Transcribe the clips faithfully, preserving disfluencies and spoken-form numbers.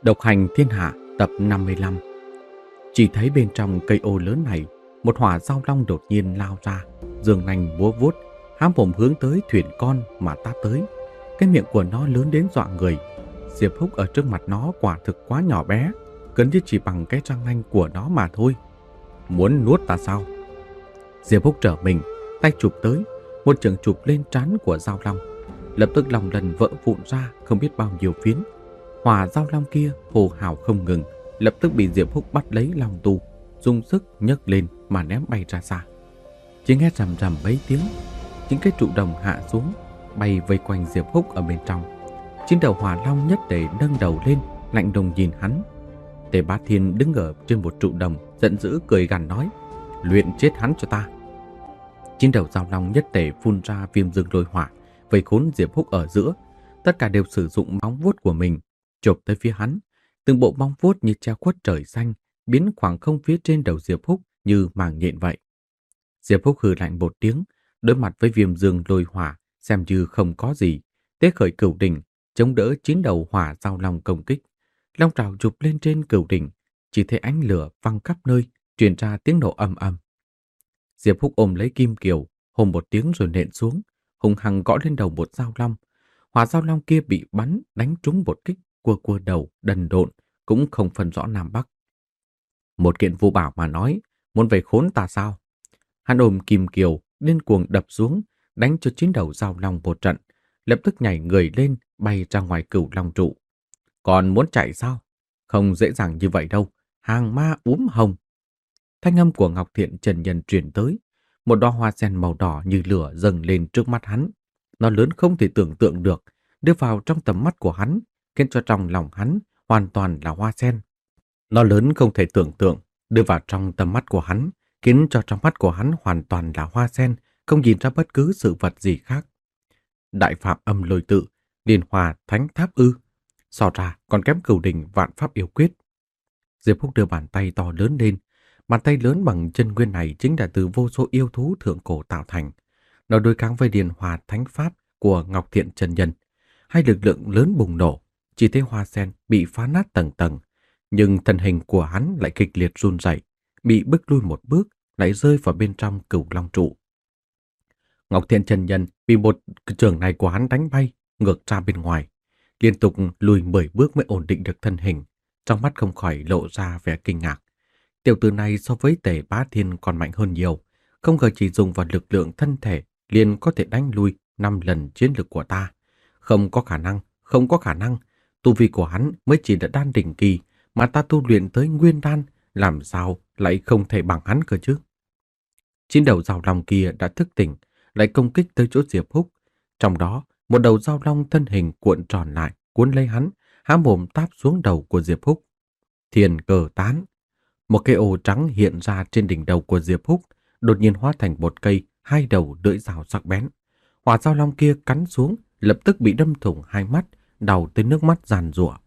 Độc hành thiên hạ tập năm mươi lăm. Chỉ thấy bên trong cây ô lớn này, một hỏa giao long đột nhiên lao ra, giương nanh múa vuốt, há mồm hướng tới thuyền con mà táp tới. Cái miệng của nó lớn đến dọa người. Diệp Húc ở trước mặt nó quả thực quá nhỏ bé, gần như chỉ bằng cái răng nanh của nó mà thôi. Muốn nuốt ta sao? Diệp Húc trở mình, tay chụp tới, một chưởng chụp lên trán của giao long. Lập tức lòng lần vỡ vụn ra không biết bao nhiêu phiến. Hỏa giao long kia hô hào không ngừng, lập tức bị Diệp Húc bắt lấy long tu, dùng sức nhấc lên mà ném bay ra xa. Chỉ nghe rầm rầm mấy tiếng, những cái trụ đồng hạ xuống, bay vây quanh Diệp Húc ở bên trong. Chín đầu hỏa long nhất tề nâng đầu lên, lạnh lùng nhìn hắn. Tề Bá Thiên đứng ở trên một trụ đồng, giận dữ cười gằn nói: "Luyện chết hắn cho ta!" Chín đầu giao long nhất tề phun ra viêm dương lôi hỏa, vây khốn Diệp Húc ở giữa. Tất cả đều sử dụng móng vuốt của mình chộp tới phía hắn, từng bộ móng vuốt như treo khuất trời xanh, biến khoảng không phía trên đầu Diệp Húc như màng nhện vậy. Diệp Húc hừ lạnh một tiếng, đối mặt với viêm dương lôi hỏa, xem như không có gì, tế khởi cửu đỉnh, chống đỡ chín đầu hỏa giao long công kích. Long trảo chụp lên trên cửu đỉnh, chỉ thấy ánh lửa văng khắp nơi, truyền ra tiếng nổ ầm ầm. Diệp Húc ôm lấy kim kiều, hùng một tiếng rồi nện xuống, hùng hăng gõ lên đầu một giao long. Hỏa giao long kia bị bắn đánh trúng một kích, cua cua đầu đần độn, cũng không phân rõ nam bắc. Một kiện vô bảo mà nói, muốn về khốn ta sao? Hắn ôm kim kiều, điên cuồng đập xuống, đánh cho chín đầu giao long một trận, lập tức nhảy người lên, bay ra ngoài cửu long trụ. Còn muốn chạy sao? Không dễ dàng như vậy đâu, hàng ma úm hồng. Thanh âm của Ngọc Thiện Trần Nhân truyền tới, một đóa hoa sen màu đỏ như lửa dâng lên trước mắt hắn. Nó lớn không thể tưởng tượng được, đưa vào trong tầm mắt của hắn, khiến cho trong lòng hắn hoàn toàn là hoa sen. Nó lớn không thể tưởng tượng, đưa vào trong tầm mắt của hắn, khiến cho trong mắt của hắn hoàn toàn là hoa sen, không nhìn ra bất cứ sự vật gì khác. Đại phạm âm lôi tự, liên hòa thánh tháp ư? So ra còn kém cửu đỉnh vạn pháp yêu quyết. Diệp Húc đưa bàn tay to lớn lên. Bàn tay lớn bằng chân nguyên này chính là từ vô số yêu thú thượng cổ tạo thành. Nó đối kháng với điền hòa thánh pháp của Ngọc Thiện Trần Nhân. Hai lực lượng lớn bùng nổ, chỉ thấy hoa sen bị phá nát tầng tầng, nhưng thân hình của hắn lại kịch liệt run rẩy, bị bức lui một bước, lại rơi vào bên trong cửu long trụ. Ngọc Thiện Trần Nhân bị một chưởng này của hắn đánh bay, ngược ra bên ngoài, liên tục lùi mười bước mới ổn định được thân hình, trong mắt không khỏi lộ ra vẻ kinh ngạc. Tiểu tử này so với Tề Bá Thiên còn mạnh hơn nhiều, không ngờ chỉ dùng vào lực lượng thân thể liền có thể đánh lui năm lần chiến lực của ta. Không có khả năng, không có khả năng, tu vi của hắn mới chỉ là đan đỉnh kỳ, mà ta tu luyện tới nguyên đan, làm sao lại không thể bằng hắn cơ chứ? Chín đầu giao long kia đã thức tỉnh, lại công kích tới chỗ Diệp Húc. Trong đó, một đầu giao long thân hình cuộn tròn lại, cuốn lấy hắn, há mồm táp xuống đầu của Diệp Húc. Thiên cờ tán. Một cây ô trắng hiện ra trên đỉnh đầu của Diệp Húc, đột nhiên hóa thành một cây hai đầu lưỡi dao sắc bén. Hỏa giao long kia cắn xuống, lập tức bị đâm thủng hai mắt, đau tới nước mắt giàn giụa.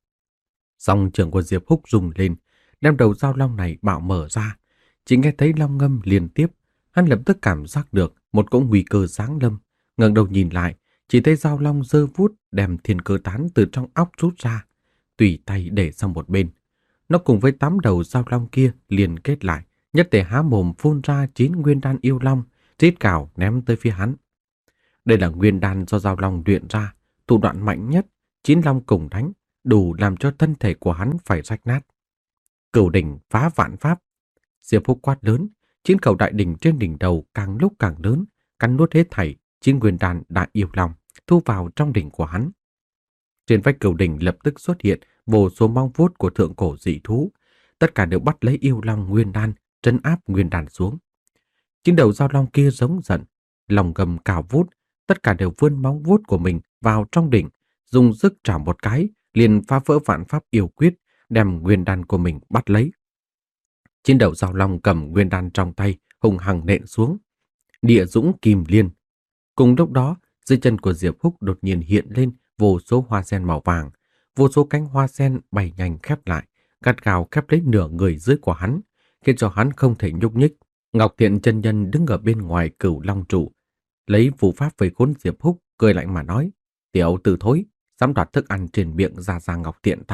Song trường của Diệp Húc rung lên, đem đầu giao long này bạo mở ra. Chỉ nghe thấy long ngâm liên tiếp, hắn lập tức cảm giác được một cỗ nguy cơ giáng lâm. Ngẩng đầu nhìn lại, chỉ thấy giao long giơ vút đem thiên cơ tán từ trong óc rút ra, tùy tay để sang một bên. Nó cùng với tám đầu giao long kia liền kết lại, nhất tề há mồm phun ra chín nguyên đan yêu long, rít cào ném tới phía hắn. Đây là nguyên đan do giao long luyện ra, thủ đoạn mạnh nhất, chín long cùng đánh, đủ làm cho thân thể của hắn phải rách nát. Cửu đỉnh phá vạn pháp. Diệp Húc quát lớn, chín khẩu đại đỉnh trên đỉnh đầu càng lúc càng lớn, cắn nuốt hết thảy chín nguyên đan đại yêu long, thu vào trong đỉnh của hắn. Trên vách cửu đỉnh lập tức xuất hiện vô số móng vuốt của thượng cổ dị thú, tất cả đều bắt lấy yêu long nguyên đan, trấn áp nguyên đan xuống. Chín đầu giao long kia giống giận, lòng gầm cào vút, tất cả đều vươn móng vuốt của mình vào trong đỉnh, dùng sức trảo một cái, liền phá vỡ vạn pháp yêu quyết, đem nguyên đan của mình bắt lấy. Chín đầu giao long cầm nguyên đan trong tay, hùng hằng nện xuống. Địa dũng kim liên. Cùng lúc đó, dưới chân của Diệp Húc đột nhiên hiện lên vô số hoa sen màu vàng, vô số cánh hoa sen bay nhanh khép lại, gắt gao khép lấy nửa người dưới của hắn, khiến cho hắn không thể nhúc nhích. Ngọc Thiện Chân Nhân đứng ở bên ngoài cửu long trụ, lấy phù pháp vây khốn Diệp Húc, cười lạnh mà nói: "Tiểu tử thối, dám đoạt thức ăn trên miệng Gia Gia Ngọc Thiện ta,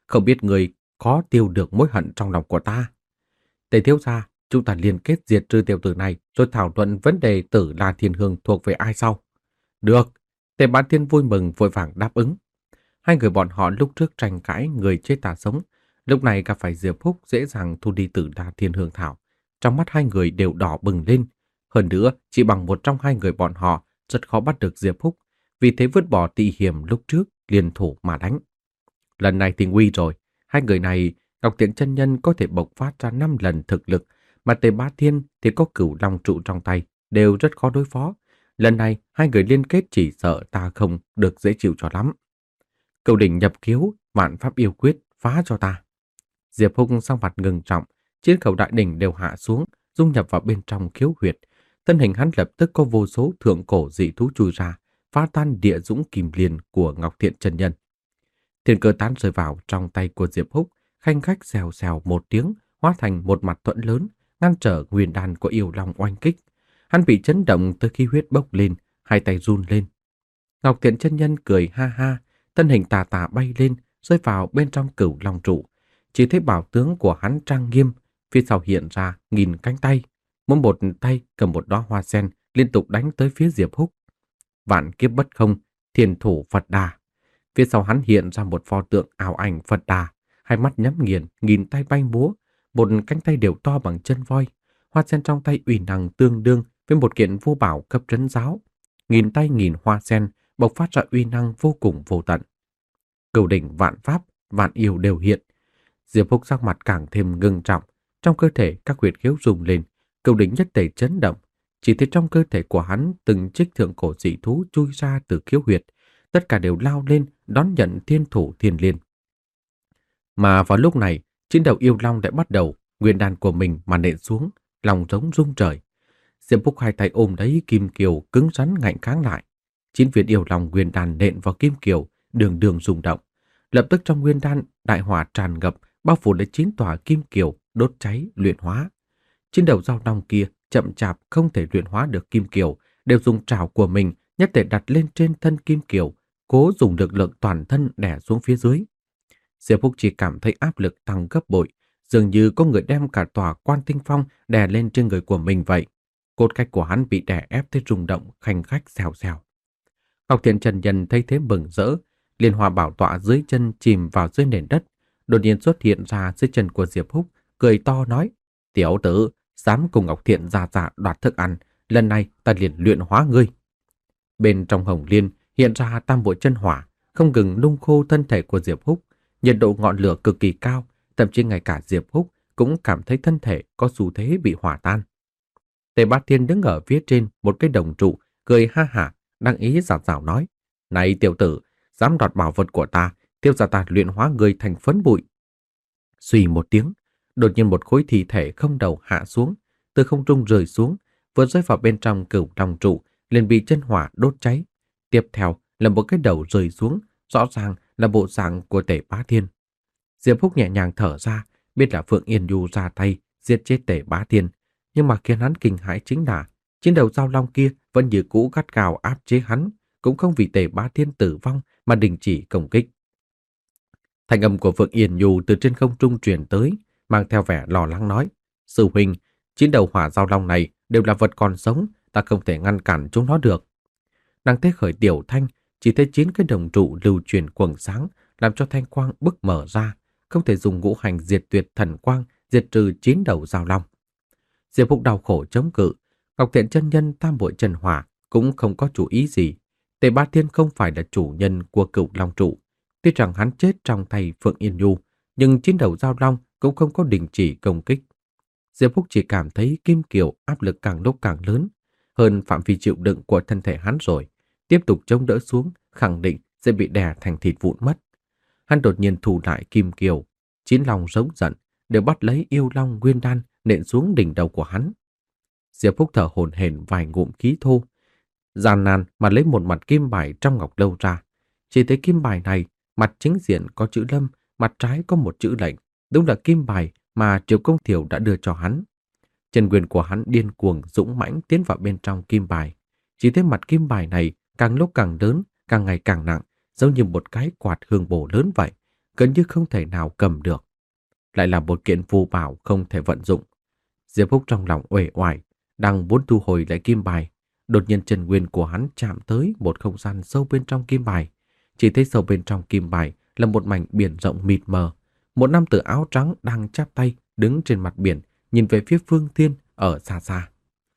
không biết người có tiêu được mối hận trong lòng của ta. Tề thiếu gia, chúng ta liên kết diệt trừ tiểu tử này rồi thảo luận vấn đề Tử La Thiên Hương thuộc về ai sau. Được, Tề Bá Thiên vui mừng vội vàng đáp ứng. Hai người bọn họ lúc trước tranh cãi người chết ta sống, lúc này gặp phải Diệp Húc dễ dàng thu đi Tử La Thiên Hương thảo. Trong mắt hai người đều đỏ bừng lên. Hơn nữa, chỉ bằng một trong hai người bọn họ rất khó bắt được Diệp Húc, vì thế vứt bỏ tị hiểm lúc trước liên thủ mà đánh. Lần này thì nguy rồi, hai người này Ngọc Tiện chân nhân có thể bộc phát ra năm lần thực lực, mà Tề Bá Thiên thì có Cửu Long trụ trong tay, đều rất khó đối phó. Lần này hai người liên kết chỉ sợ ta không được dễ chịu cho lắm. Cửu đỉnh nhập khiếu, vạn pháp yêu quyết, phá cho ta. Diệp Húc sang mặt ngừng trọng, chiến khẩu đại đỉnh đều hạ xuống, dung nhập vào bên trong khiếu huyệt. Thân hình hắn lập tức có vô số thượng cổ dị thú chui ra, phá tan địa dũng kìm liền của Ngọc Thiện chân nhân. Thiên cơ tán rơi vào trong tay của Diệp Húc, khanh khách xèo xèo một tiếng, hóa thành một mặt thuẫn lớn, ngăn trở nguyên đan của yêu long oanh kích. Hắn bị chấn động tới khi huyết bốc lên, hai tay run lên. Ngọc Thiện chân nhân cười ha ha, thân hình tà tà bay lên, rơi vào bên trong Cửu Long trụ. Chỉ thấy bảo tướng của hắn trang nghiêm, phía sau hiện ra nghìn cánh tay, mỗi một tay cầm một đóa hoa sen liên tục đánh tới phía Diệp Húc. Vạn kiếp bất không, thiên thủ Phật Đà. Phía sau hắn hiện ra một pho tượng ảo ảnh Phật Đà, hai mắt nhắm nghiền, nghìn tay bay múa, một cánh tay đều to bằng chân voi. Hoa sen trong tay uy năng tương đương với một kiện vô bảo cấp trấn giáo. Nghìn tay nghìn hoa sen bộc phát ra uy năng vô cùng vô tận. Cửu đỉnh vạn pháp, vạn yêu đều hiện. Diệp Húc sắc mặt càng thêm ngưng trọng, trong cơ thể các huyệt khiếu rung lên, cửu đỉnh nhất tề chấn động. Chỉ thấy trong cơ thể của hắn từng trích thượng cổ dị thú chui ra từ khiếu huyệt, tất cả đều lao lên đón nhận thiên thủ thiên liên. Mà vào lúc này, chiến đầu yêu long đã bắt đầu nguyên đan của mình mà nện xuống, lòng trống rung trời. Diệp Húc hai tay ôm lấy kim kiều cứng rắn ngạnh kháng lại. Chín viên yêu long nguyên đan nện vào kim kiều, đường đường rung động. Lập tức trong nguyên đan đại hỏa tràn ngập, bao phủ lấy chín tòa kim kiều, đốt cháy luyện hóa. Chín đầu dao long kia chậm chạp không thể luyện hóa được kim kiều, đều dùng trảo của mình nhất thể đặt lên trên thân kim kiều, cố dùng lực lượng toàn thân đè xuống phía dưới. Diệp Húc chỉ cảm thấy áp lực tăng gấp bội, dường như có người đem cả tòa Quan Tinh Phong đè lên trên người của mình vậy. Cốt cách của hắn bị đè ép tới rung động, khanh khách xèo xèo. Ngọc Thiện Trần Nhân thấy thế mừng rỡ, liên hoa bảo tọa dưới chân chìm vào dưới nền đất, đột nhiên xuất hiện ra dưới chân của Diệp Húc, cười to nói: "Tiểu tử, dám cùng Ngọc Thiện gia gia đoạt thức ăn, lần này ta liền luyện hóa ngươi." Bên trong hồng liên hiện ra tam bộ chân hỏa, không ngừng nung khô thân thể của Diệp Húc, nhiệt độ ngọn lửa cực kỳ cao, thậm chí ngay cả Diệp Húc cũng cảm thấy thân thể có xu thế bị hỏa tan. Tề Bá Thiên đứng ở phía trên một cái đồng trụ, cười ha hả, đang ý giảo giảo nói: "Này tiểu tử, dám đoạt bảo vật của ta, tiêu gia ta luyện hóa ngươi thành phấn bụi." Suy một tiếng, đột nhiên một khối thi thể không đầu hạ xuống, từ không trung rơi xuống, vừa rơi vào bên trong Cửu Long trụ, liền bị chân hỏa đốt cháy. Tiếp theo là một cái đầu rơi xuống, rõ ràng là bộ dạng của Tề Bá Thiên. Diệp Húc nhẹ nhàng thở ra, biết là Phượng Yên Nhu ra tay giết chết Tề Bá Thiên, nhưng mà khiến hắn kinh hãi chính là chiến đầu dao long kia vẫn như cũ gắt gao áp chế hắn, cũng không vì Tề Bá Thiên tử vong mà đình chỉ công kích. Thanh âm của Phượng Yên Nhu từ trên không trung truyền tới, mang theo vẻ lo lắng nói: "Sư huynh, chín đầu hỏa dao long này đều là vật còn sống, ta không thể ngăn cản chúng nó được." Nàng thế khởi tiểu thanh, chỉ thấy chín cái đồng trụ lưu truyền quầng sáng, làm cho thanh quang bức mở ra, không thể dùng ngũ hành diệt tuyệt thần quang diệt trừ chín đầu dao long. Diệp Húc đau khổ chống cự, Ngọc Thiện chân nhân tam bội trần hỏa cũng không có chủ ý gì. Tề Bá Thiên không phải là chủ nhân của Cửu Long trụ, tuy rằng hắn chết trong tay Phượng Yên Nhu, nhưng chín đầu dao long cũng không có đình chỉ công kích. Diệp Húc chỉ cảm thấy kim kiều áp lực càng lúc càng lớn, hơn phạm vi chịu đựng của thân thể hắn rồi, tiếp tục chống đỡ xuống, khẳng định sẽ bị đè thành thịt vụn mất. Hắn đột nhiên thu lại kim kiều, chín long giống giận, đều bắt lấy yêu long nguyên đan nện xuống đỉnh đầu của hắn. Diệp Húc thở hổn hển vài ngụm khí thô, gian nan mà lấy một mặt kim bài trong ngọc lâu ra. Chỉ thấy kim bài này, mặt chính diện có chữ Lâm, mặt trái có một chữ lệnh, đúng là kim bài mà Triệu Công Thiểu đã đưa cho hắn. Chân nguyên của hắn điên cuồng dũng mãnh tiến vào bên trong kim bài. Chỉ thấy mặt kim bài này càng lúc càng lớn, càng ngày càng nặng, giống như một cái quạt hương bổ lớn vậy, gần như không thể nào cầm được. Lại là một kiện phù bảo không thể vận dụng. Diệp Húc trong lòng uể oải, đang muốn thu hồi lại kim bài, đột nhiên chân nguyên của hắn chạm tới một không gian sâu bên trong kim bài. Chỉ thấy sâu bên trong kim bài là một mảnh biển rộng mịt mờ. Một nam tử áo trắng đang chắp tay đứng trên mặt biển, nhìn về phía phương thiên ở xa xa.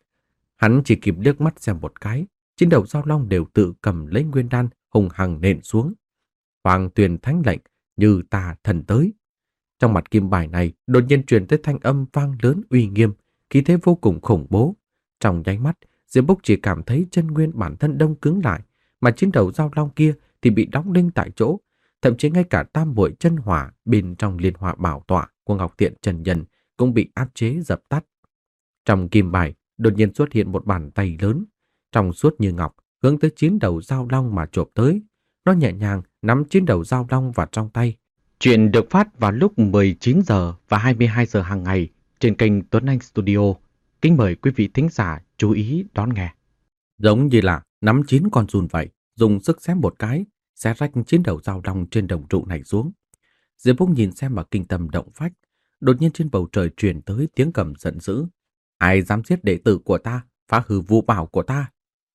Hắn chỉ kịp liếc mắt xem một cái, chín đầu giao long đều tự cầm lấy nguyên đan hùng hằng nện xuống. Hoàng tuyền thánh lệnh, như ta thần tới. Trong mặt kim bài này đột nhiên truyền tới thanh âm vang lớn uy nghiêm, khí thế vô cùng khủng bố. Trong nháy mắt, Diệp Húc chỉ cảm thấy chân nguyên bản thân đông cứng lại, mà chín đầu giao long kia thì bị đóng đinh tại chỗ, thậm chí ngay cả tam muội chân hỏa bên trong liên hoa bảo tọa của Ngọc Thiện Trần Nhân cũng bị áp chế dập tắt. Trong kim bài đột nhiên xuất hiện một bàn tay lớn, trong suốt như ngọc, hướng tới chín đầu giao long mà chộp tới. Nó nhẹ nhàng nắm chín đầu giao long vào trong tay. Chuyện được phát vào lúc mười chín giờ và hai mươi hai giờ hàng ngày trên kênh Tuấn Anh Studio. Kính mời quý vị thính giả chú ý đón nghe. Giống như là nắm chín con giun vậy, dùng sức xé một cái, xé rách chín đầu giao long trên đồng trụ này xuống. Diệp Húc nhìn xem mà kinh tâm động phách, đột nhiên trên bầu trời truyền tới tiếng gầm giận dữ. Ai dám giết đệ tử của ta, phá hư vũ bảo của ta?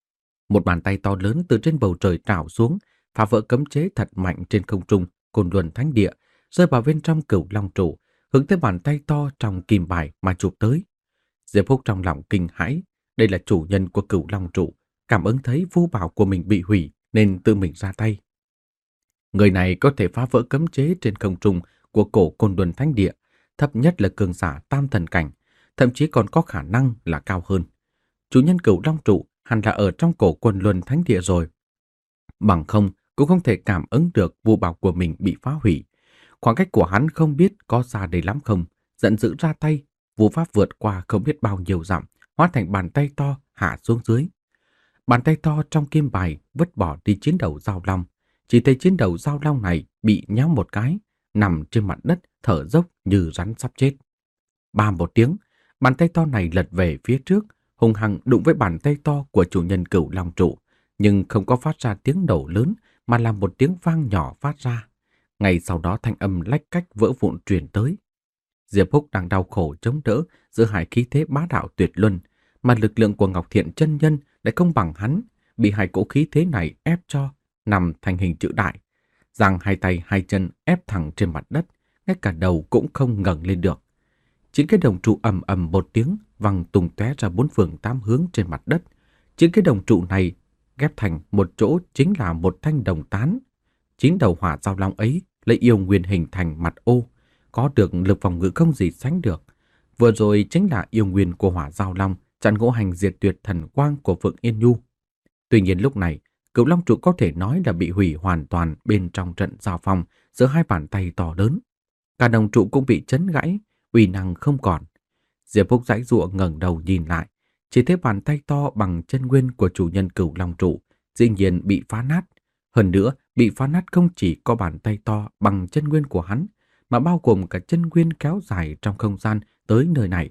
Một bàn tay to lớn từ trên bầu trời trào xuống, phá vỡ cấm chế thật mạnh trên không trung, Côn Luân Thánh Địa, rơi vào bên trong Cửu Long trụ, hướng tới bàn tay to trong kim bài mà chụp tới. Diệp Húc trong lòng kinh hãi, đây là chủ nhân của Cửu Long trụ, cảm ứng thấy vũ bảo của mình bị hủy nên tự mình ra tay. Người này có thể phá vỡ cấm chế trên không trung của cổ Côn Luân Thánh Địa, thấp nhất là cường giả tam thần cảnh, thậm chí còn có khả năng là cao hơn. Chủ nhân Cửu Long trụ hẳn là ở trong cổ Côn Luân Thánh Địa rồi. Bằng không cũng không thể cảm ứng được vũ bảo của mình bị phá hủy. Khoảng cách của hắn không biết có xa đây lắm không, giận dữ ra tay, vũ pháp vượt qua không biết bao nhiêu dặm, hóa thành bàn tay to hạ xuống dưới. Bàn tay to trong kim bài vứt bỏ đi chín đầu giao long, chỉ thấy chín đầu giao long này bị nhéo một cái, nằm trên mặt đất thở dốc như rắn sắp chết. Ba một tiếng, bàn tay to này lật về phía trước, hung hăng đụng với bàn tay to của chủ nhân Cửu Long trụ, nhưng không có phát ra tiếng nổ lớn mà là một tiếng vang nhỏ phát ra. Ngay sau đó thanh âm lách cách vỡ vụn truyền tới. Diệp Húc đang đau khổ chống đỡ giữa hai khí thế bá đạo tuyệt luân, mà lực lượng của Ngọc Thiện chân nhân lại không bằng hắn, bị hai cỗ khí thế này ép cho nằm thành hình chữ đại, giang hai tay hai chân ép thẳng trên mặt đất, ngay cả đầu cũng không ngẩng lên được. Chín cái đồng trụ ầm ầm một tiếng văng tung tóe ra bốn phương tám hướng trên mặt đất. Chín cái đồng trụ này ghép thành một chỗ chính là một thanh đồng tán. Chín đầu hỏa giao long ấy lấy yêu nguyên hình thành mặt ô, có được lực phòng ngự không gì sánh được. Vừa rồi chính là yêu nguyên của hỏa giao long chặn ngũ hành diệt tuyệt thần quang của Phượng Yên Nhu. Tuy nhiên lúc này, Cửu Long trụ có thể nói là bị hủy hoàn toàn bên trong trận giao phong giữa hai bàn tay to lớn. Cả đồng trụ cũng bị chấn gãy, uy năng không còn. Diệp Húc giãy giụa ngẩng đầu nhìn lại, chỉ thấy bàn tay to bằng chân nguyên của chủ nhân Cửu Long trụ dĩ nhiên bị phá nát. Hơn nữa, bị phá nát không chỉ có bàn tay to bằng chân nguyên của hắn, mà bao gồm cả chân nguyên kéo dài trong không gian tới nơi này.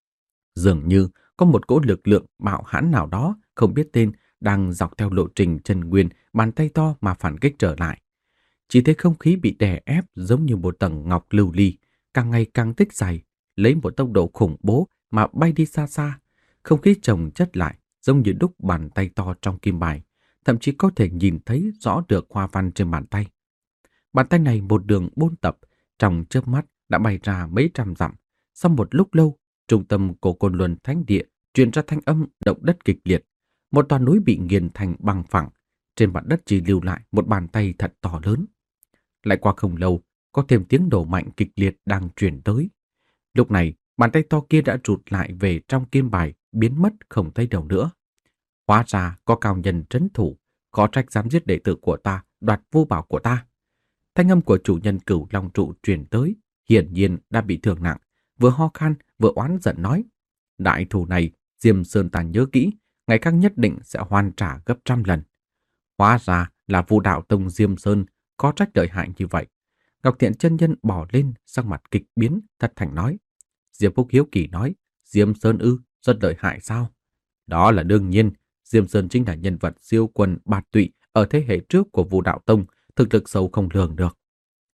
Dường như có một cỗ lực lượng bạo hãn nào đó không biết tên đang dọc theo lộ trình chân nguyên bàn tay to mà phản kích trở lại. Chỉ thấy không khí bị đè ép giống như một tầng ngọc lưu ly, càng ngày càng tích dày, lấy một tốc độ khủng bố mà bay đi xa xa. Không khí chồng chất lại giống như đúc bàn tay to trong kim bài, thậm chí có thể nhìn thấy rõ được hoa văn trên bàn tay. Bàn tay này một đường buôn tập, trong chớp mắt đã bay ra mấy trăm dặm. Sau một lúc lâu, trung tâm của Côn Luân Thánh Địa truyền ra thanh âm động đất kịch liệt. Một tòa núi bị nghiền thành bằng phẳng, trên mặt đất chỉ lưu lại một bàn tay thật to lớn. Lại qua không lâu, có thêm tiếng nổ mạnh kịch liệt đang truyền tới. Lúc này, bàn tay to kia đã rụt lại về trong kim bài, biến mất không thấy đâu nữa. Hóa ra có cao nhân trấn thủ, có trách dám giết đệ tử của ta, đoạt vô bảo của ta. Thanh âm của chủ nhân Cửu Long trụ truyền tới, hiển nhiên đã bị thương nặng, vừa ho khan vừa oán giận nói: đại thù này, Diêm Sơn ta nhớ kỹ, ngày khác nhất định sẽ hoàn trả gấp trăm lần. Hóa ra là Vũ Đạo Tông Diêm Sơn có trách lợi hại như vậy. Ngọc Thiện chân nhân bỏ lên, sắc mặt kịch biến, thật thành nói. Diệp Húc hiếu kỳ nói: Diêm Sơn ư, rất lợi hại sao? Đó là đương nhiên, Diêm Sơn chính là nhân vật siêu quần bạt tụy ở thế hệ trước của Vũ Đạo Tông, thực lực sâu không lường được.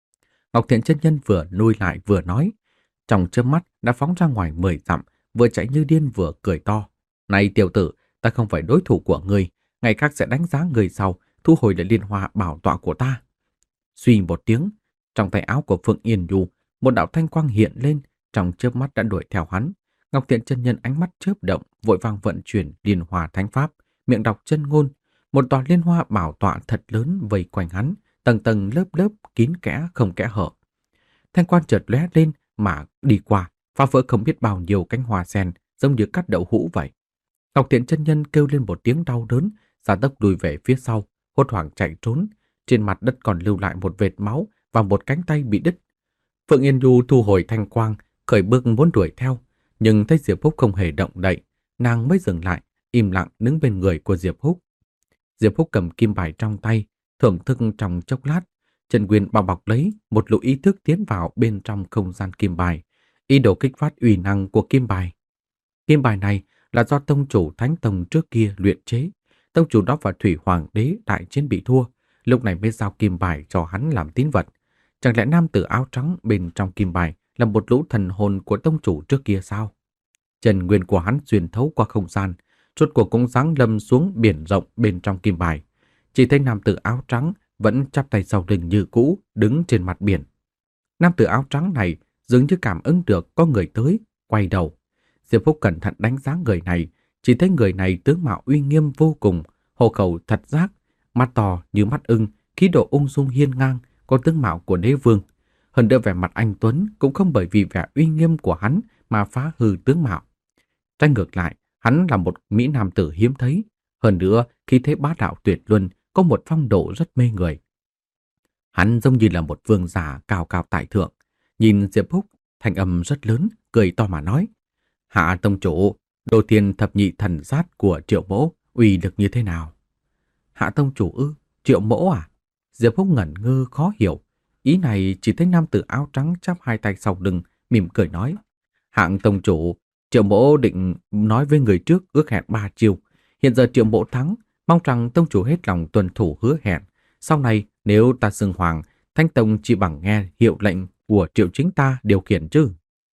Ngọc Thiện chân nhân vừa lui lại vừa nói, trong chớp mắt đã phóng ra ngoài mười dặm, vừa chạy như điên vừa cười to. Này tiểu tử, ta không phải đối thủ của ngươi, ngày khác sẽ đánh giá người sau, thu hồi lại liên hoa bảo tọa của ta. Suy một tiếng, trong tay áo của Phượng Yên Du, một đạo thanh quang hiện lên, trong chớp mắt đã đuổi theo hắn. Ngọc Thiện chân nhân ánh mắt chớp động, vội vàng vận chuyển liên hoa thánh pháp, miệng đọc chân ngôn, một tòa liên hoa bảo tọa thật lớn vây quanh hắn, tầng tầng lớp lớp kín kẽ không kẽ hở. Thanh quang chợt lóe lên mà đi qua, phá vỡ không biết bao nhiêu cánh hoa sen, giống như cắt đậu hũ vậy. Ngọc Thiện chân nhân kêu lên một tiếng đau đớn, gia tốc lùi về phía sau, hốt hoảng chạy trốn. Trên mặt đất còn lưu lại một vệt máu và một cánh tay bị đứt. Phượng Yên Du thu hồi thanh quang, khởi bước muốn đuổi theo, nhưng thấy Diệp Húc không hề động đậy, nàng mới dừng lại, im lặng đứng bên người của Diệp Húc. Diệp Húc cầm kim bài trong tay, thưởng thức trong chốc lát, Trần Nguyên bao bọc lấy một lũ ý thức tiến vào bên trong không gian kim bài, ý đồ kích phát uy năng của kim bài. Kim bài này là do tông chủ Thánh Tông trước kia luyện chế, tông chủ đó và Thủy Hoàng đế đại chiến bị thua, lúc này mới giao kim bài cho hắn làm tín vật. Chẳng lẽ nam tử áo trắng bên trong kim bài là một lũ thần hồn của tông chủ trước kia sao? Trần Nguyên của hắn xuyên thấu qua không gian, rốt cuộc cũng giáng lâm xuống biển rộng bên trong kim bài. Chỉ thấy nam tử áo trắng vẫn chắp tay sau lưng như cũ, đứng trên mặt biển. Nam tử áo trắng này dường như cảm ứng được có người tới, quay đầu. Diệp Phúc cẩn thận đánh giá người này, chỉ thấy người này tướng mạo uy nghiêm vô cùng, hổ khẩu thật giác, mắt to như mắt ưng, khí độ ung dung hiên ngang, có tướng mạo của đế vương. Hơn nữa vẻ mặt anh tuấn cũng không bởi vì vẻ uy nghiêm của hắn mà phá hư tướng mạo. Trái ngược lại, hắn là một mỹ nam tử hiếm thấy, hơn nữa khí thế bá đạo tuyệt luân, có một phong độ rất mê người. Hắn giống như là một vương giả cao cao tại thượng, nhìn Diệp Húc, thanh âm rất lớn, cười to mà nói: "Hạ tông chủ, đồ thiên thập nhị thần sát của Triệu Mỗ uy lực như thế nào?" "Hạ tông chủ ư? Triệu Mỗ à?" Diệp Húc ngẩn ngơ khó hiểu, ý này chỉ thấy nam tử áo trắng chắp hai tay sau lưng, mỉm cười nói: "Hạng tông chủ, Triệu Mỗ định nói với người trước ước hẹn ba chiêu, hiện giờ Triệu Mỗ thắng, mong rằng tông chủ hết lòng tuân thủ hứa hẹn. Sau này nếu ta xưng hoàng, Thánh Tông chỉ bằng nghe hiệu lệnh của Triệu chính ta điều khiển chứ."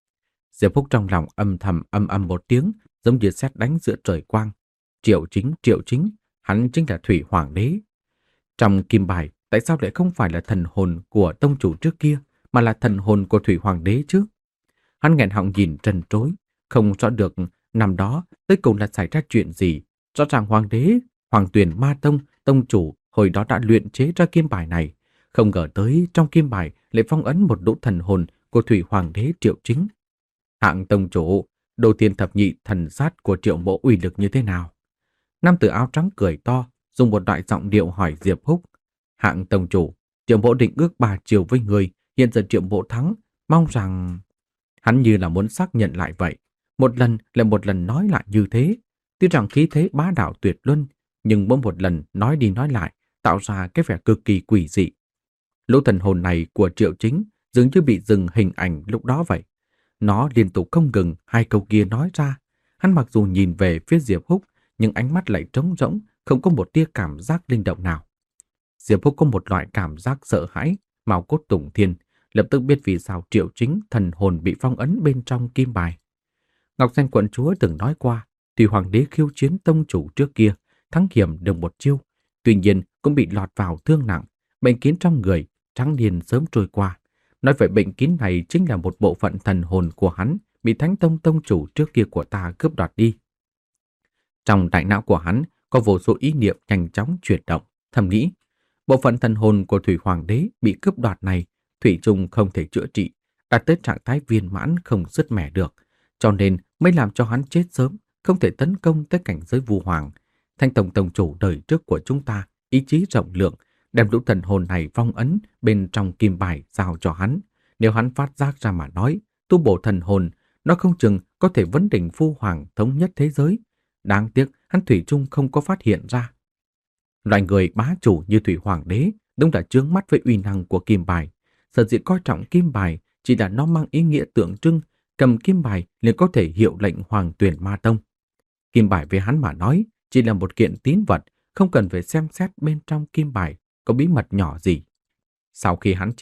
Diệp Húc trong lòng âm thầm âm âm một tiếng, giống như sét đánh giữa trời quang. Triệu chính, Triệu chính, hắn chính là Thủy Hoàng đế. Trong kim bài, tại sao lại không phải là thần hồn của tông chủ trước kia, mà là thần hồn của Thủy Hoàng đế chứ? Hắn nghẹn họng nhìn trần trối, không rõ được năm đó tới cùng là xảy ra chuyện gì. Rõ ràng Hoàng đế, Hoàng Tuyền Ma Tông, tông chủ hồi đó đã luyện chế ra kim bài này. Không ngờ tới trong kim bài lại phong ấn một lũ thần hồn của Thủy Hoàng đế Triệu chính. Hạng tông chủ, đồ thiên thập nhị thần sát của Triệu Mỗ uy lực như thế nào? Nam tử áo trắng cười to, dùng một loại giọng điệu hỏi Diệp Húc. Hạng tông chủ, Triệu Mỗ định ước ba chiều với người, hiện giờ Triệu Mỗ thắng, mong rằng... Hắn như là muốn xác nhận lại vậy, một lần lại một lần nói lại như thế. Tuy rằng khí thế bá đạo tuyệt luân, nhưng mỗi một lần nói đi nói lại, tạo ra cái vẻ cực kỳ quỷ dị. Lũ thần hồn này của Triệu chính dường như bị dừng hình ảnh lúc đó vậy. Nó liên tục không ngừng hai câu kia nói ra. Hắn mặc dù nhìn về phía Diệp Húc, nhưng ánh mắt lại trống rỗng, không có một tia cảm giác linh động nào. Diệp Húc có một loại cảm giác sợ hãi, mao cốt tùng thiên, lập tức biết vì sao Triệu chính thần hồn bị phong ấn bên trong kim bài. Ngọc Danh quận chúa từng nói qua, tuy hoàng đế khiêu chiến tông chủ trước kia, thắng hiểm được một chiêu, tuy nhiên cũng bị lọt vào thương nặng, bệnh kín trong người, trắng niên sớm trôi qua. Nói vậy bệnh kín này chính là một bộ phận thần hồn của hắn bị Thánh Tông tông chủ trước kia của ta cướp đoạt đi. Trong đại não của hắn có vô số ý niệm nhanh chóng chuyển động, thầm nghĩ, bộ phận thần hồn của Thủy Hoàng đế bị cướp đoạt này, thủy chung không thể chữa trị, đạt tới trạng thái viên mãn không dứt mẻ được, cho nên mới làm cho hắn chết sớm, không thể tấn công tới cảnh giới vu hoàng. Thanh Tông tông chủ đời trước của chúng ta, ý chí rộng lượng, đem lũ thần hồn này phong ấn bên trong kim bài giao cho hắn. Nếu hắn phát giác ra mà nói, tu bổ thần hồn, nó không chừng có thể vấn đỉnh phu hoàng thống nhất thế giới. Đáng tiếc hắn thủy chung không có phát hiện ra. Loại người bá chủ như Thủy Hoàng đế đúng là chướng mắt với uy năng của kim bài. Sở dĩ coi trọng kim bài chỉ là nó mang ý nghĩa tượng trưng, cầm kim bài liền có thể hiệu lệnh Hoàng Tuyền Ma Tông. Kim bài với hắn mà nói chỉ là một kiện tín vật, không cần phải xem xét bên trong kim bài có bí mật nhỏ gì. Sau khi hắn chết,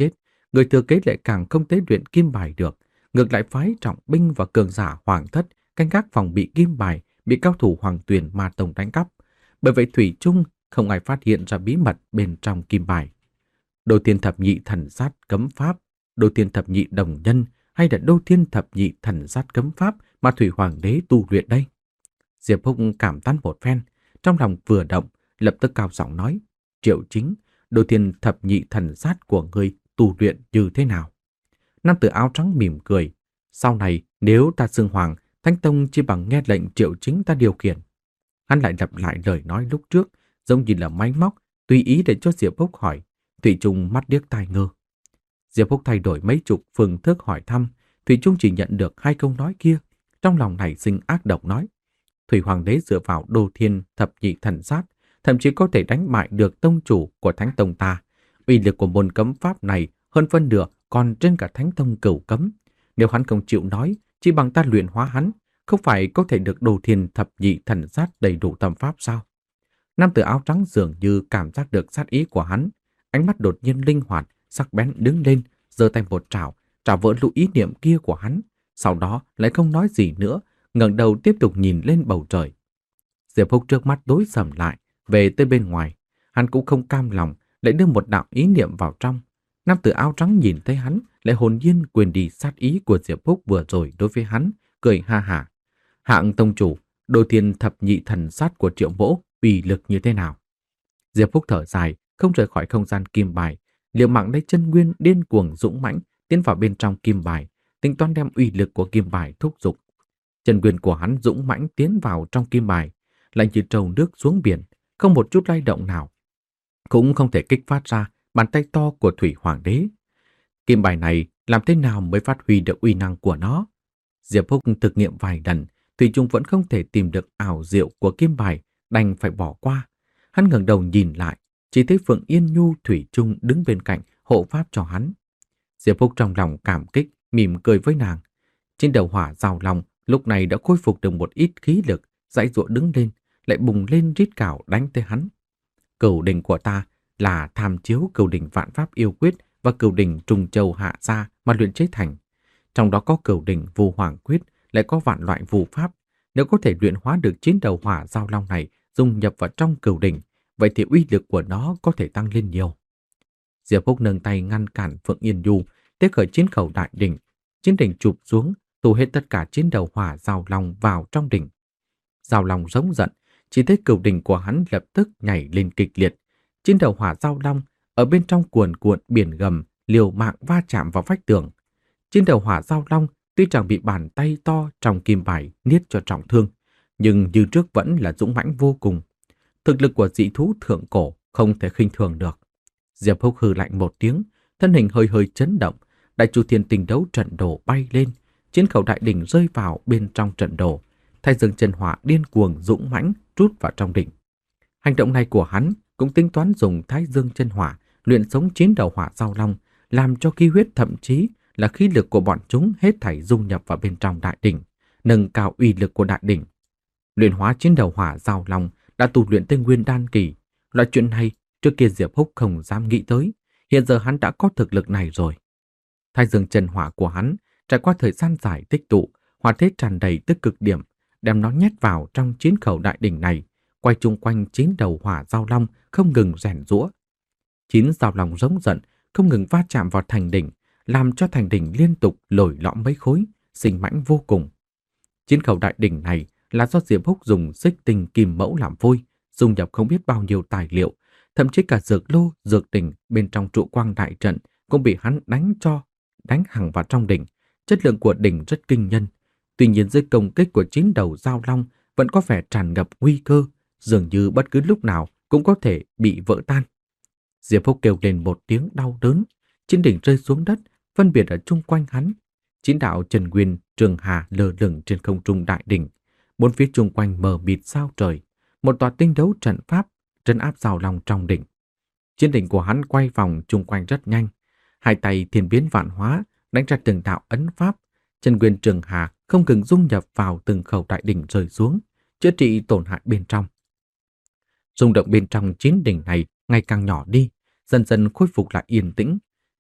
người thừa kế lại càng không tế luyện kim bài được, ngược lại phái trọng binh và cường giả hoàng thất canh gác phòng bị kim bài bị cao thủ Hoàng Tuyền Ma Tông đánh cắp. Bởi vậy thủy chung không ai phát hiện ra bí mật bên trong kim bài. Đô thiên thập nhị thần sát cấm pháp, đô thiên thập nhị đồng nhân hay là đô thiên thập nhị thần sát cấm pháp mà Thủy Hoàng đế tu luyện đây? Diệp Húc cảm thán một phen, trong lòng vừa động, lập tức cao giọng nói: Triệu Chính, đô thiên thập nhị thần sát của ngươi tu luyện như thế nào? Nam tử áo trắng mỉm cười: Sau này nếu ta xưng hoàng, Thánh Tông chỉ bằng nghe lệnh Triệu Chính ta điều khiển. Hắn lại lặp lại lời nói lúc trước, giống như là máy móc, tùy ý để cho Diệp Húc hỏi. Thủy Chung mắt điếc tai ngơ. Diệp Húc thay đổi mấy chục phương thức hỏi thăm, Thủy Chung chỉ nhận được hai câu nói kia, trong lòng nảy sinh ác độc nói: Thủy Hoàng đế dựa vào đô thiên thập nhị thần sát, thậm chí có thể đánh bại được tông chủ của Thánh Tông ta. Uy lực của môn cấm pháp này hơn phân nửa còn trên cả Thánh Tông cửu cấm. Nếu hắn không chịu nói, chỉ bằng ta luyện hóa hắn, không phải có thể được đô thiên thập nhị thần sát đầy đủ tâm pháp sao? Nam tử áo trắng dường như cảm giác được sát ý của hắn, ánh mắt đột nhiên linh hoạt, sắc bén đứng lên, giơ tay một trảo, trảo vỡ lũ ý niệm kia của hắn, sau đó lại không nói gì nữa, ngẩng đầu tiếp tục nhìn lên bầu trời. Diệp Húc trước mắt tối sầm lại, về tới bên ngoài, hắn cũng không cam lòng, lại đưa một đạo ý niệm vào trong. Nam tử áo trắng nhìn thấy hắn, lại hồn nhiên quên đi sát ý của Diệp Húc vừa rồi đối với hắn, cười ha hả. Hạng tông chủ, đô thiên thập nhị thần sát của Triệu Mỗ uy lực như thế nào? Diệp Húc thở dài, không rời khỏi không gian kim bài, liều mạng lấy chân nguyên điên cuồng dũng mãnh tiến vào bên trong kim bài, tính toán đem uy lực của kim bài thúc giục. Chân nguyên của hắn dũng mãnh tiến vào trong kim bài, lại như trâu nước xuống biển, không một chút lay động nào, cũng không thể kích phát ra bàn tay to của Thủy Hoàng đế. Kim bài này làm thế nào mới phát huy được uy năng của nó? Diệp Húc thực nghiệm vài lần, Thủy chung vẫn không thể tìm được ảo diệu của kim bài, đành phải bỏ qua. Hắn ngẩng đầu nhìn lại, chỉ thấy Phượng Yên Nhu thủy chung đứng bên cạnh hộ pháp cho hắn. Diệp Húc trong lòng cảm kích, mỉm cười với nàng. Trên đầu hỏa rào lòng lúc này đã khôi phục được một ít khí lực, giãy giụa đứng lên, lại bùng lên rít cào đánh tới hắn. Cửu đỉnh của ta là tham chiếu cửu đỉnh vạn pháp yêu quyết và cửu đỉnh trùng châu hạ gia mà luyện chế thành. Trong đó có cửu đỉnh vô hoàng quyết, lại có vạn loại phù pháp. Nếu có thể luyện hóa được chín đầu hỏa giao long này dung nhập vào trong cửu đỉnh, vậy thì uy lực của nó có thể tăng lên nhiều. Diệp Húc nâng tay ngăn cản Phượng Yên Nhu, tiếp khởi chiến khẩu đại đỉnh. Chiến đỉnh chụp xuống, tụ hết tất cả chín đầu hỏa giao long vào trong đỉnh. Giao long giống giận, chỉ thấy cửu đỉnh của hắn lập tức nhảy lên kịch liệt. Chín đầu hỏa giao long ở bên trong cuồn cuộn biển gầm, liều mạng va chạm vào vách tường. Chín đầu hỏa giao long tuy chẳng bị bàn tay to trong kim bài niết cho trọng thương, nhưng như trước vẫn là dũng mãnh vô cùng. Thực lực của dị thú thượng cổ không thể khinh thường được. Diệp Húc hừ lạnh một tiếng, thân hình hơi hơi chấn động, đại chu thiên tình đấu trận đồ bay lên, chiến khẩu đại đỉnh rơi vào bên trong trận đồ, Thái Dương chân hỏa điên cuồng dũng mãnh trút vào trong đỉnh. Hành động này của hắn cũng tính toán dùng Thái Dương chân hỏa luyện sống chín đầu hỏa giao long, làm cho khí huyết thậm chí là khí lực của bọn chúng hết thảy dung nhập vào bên trong đại đỉnh, nâng cao uy lực của đại đỉnh. Luyện hóa chín đầu hỏa giao long đã tu luyện tới nguyên đan kỳ. Loại chuyện này trước kia Diệp Húc không dám nghĩ tới, hiện giờ hắn đã có thực lực này rồi. Thái Dương chân hỏa của hắn trải qua thời gian dài tích tụ, hỏa thế tràn đầy tới cực điểm, đem nó nhét vào trong chín khẩu đại đỉnh này, quay chung quanh chín đầu hỏa giao long không ngừng rèn giũa. Chín giao long giống giận, không ngừng va chạm vào thành đỉnh, làm cho thành đỉnh liên tục lồi lõm mấy khối, sinh mãnh vô cùng. Chín khẩu đại đỉnh này là do Diệp Húc dùng xích tinh kim mẫu làm vôi, dung nhập không biết bao nhiêu tài liệu, thậm chí cả dược lô, dược đỉnh bên trong trụ quang đại trận cũng bị hắn đánh cho, đánh hằng vào trong đỉnh. Chất lượng của đỉnh rất kinh nhân. Tuy nhiên dưới công kích của chín đầu giao long vẫn có vẻ tràn ngập nguy cơ, dường như bất cứ lúc nào cũng có thể bị vỡ tan. Diệp Húc kêu lên một tiếng đau đớn, chín đỉnh rơi xuống đất, phân biệt ở chung quanh hắn. Chín đạo Trần Nguyên, Trường Hà lơ lửng trên không trung đại đỉnh, bốn phía chung quanh mờ mịt sao trời, một tòa tinh đấu trận pháp trấn áp giao long trong đỉnh. Chiến đỉnh của hắn quay vòng chung quanh rất nhanh, hai tay thiên biến vạn hóa, đánh ra từng đạo ấn pháp. Trần Nguyên Trường Hà không ngừng dung nhập vào từng khẩu đại đỉnh rơi xuống, chữa trị tổn hại bên trong. Rung động bên trong chín đỉnh này ngày càng nhỏ đi, dần dần khôi phục lại yên tĩnh.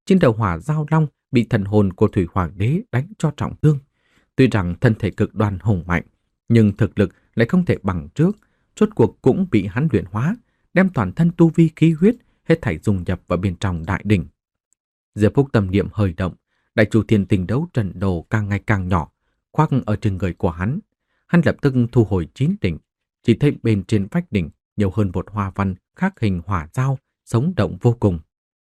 Chiến đầu hỏa giao long bị thần hồn của Thủy Hoàng đế đánh cho trọng thương. Tuy rằng thân thể cực đoan hùng mạnh, nhưng thực lực lại không thể bằng trước, rốt cuộc cũng bị hắn luyện hóa, đem toàn thân tu vi khí huyết hết thảy dung nhập vào bên trong đại đỉnh. Diệp Phúc tâm niệm hơi động, đại chu thiên tình đấu trận đồ càng ngày càng nhỏ, khoác ở trên người của hắn. Hắn lập tức thu hồi chín đỉnh, chỉ thấy bên trên vách đỉnh nhiều hơn một hoa văn khắc hình hỏa dao, sống động vô cùng.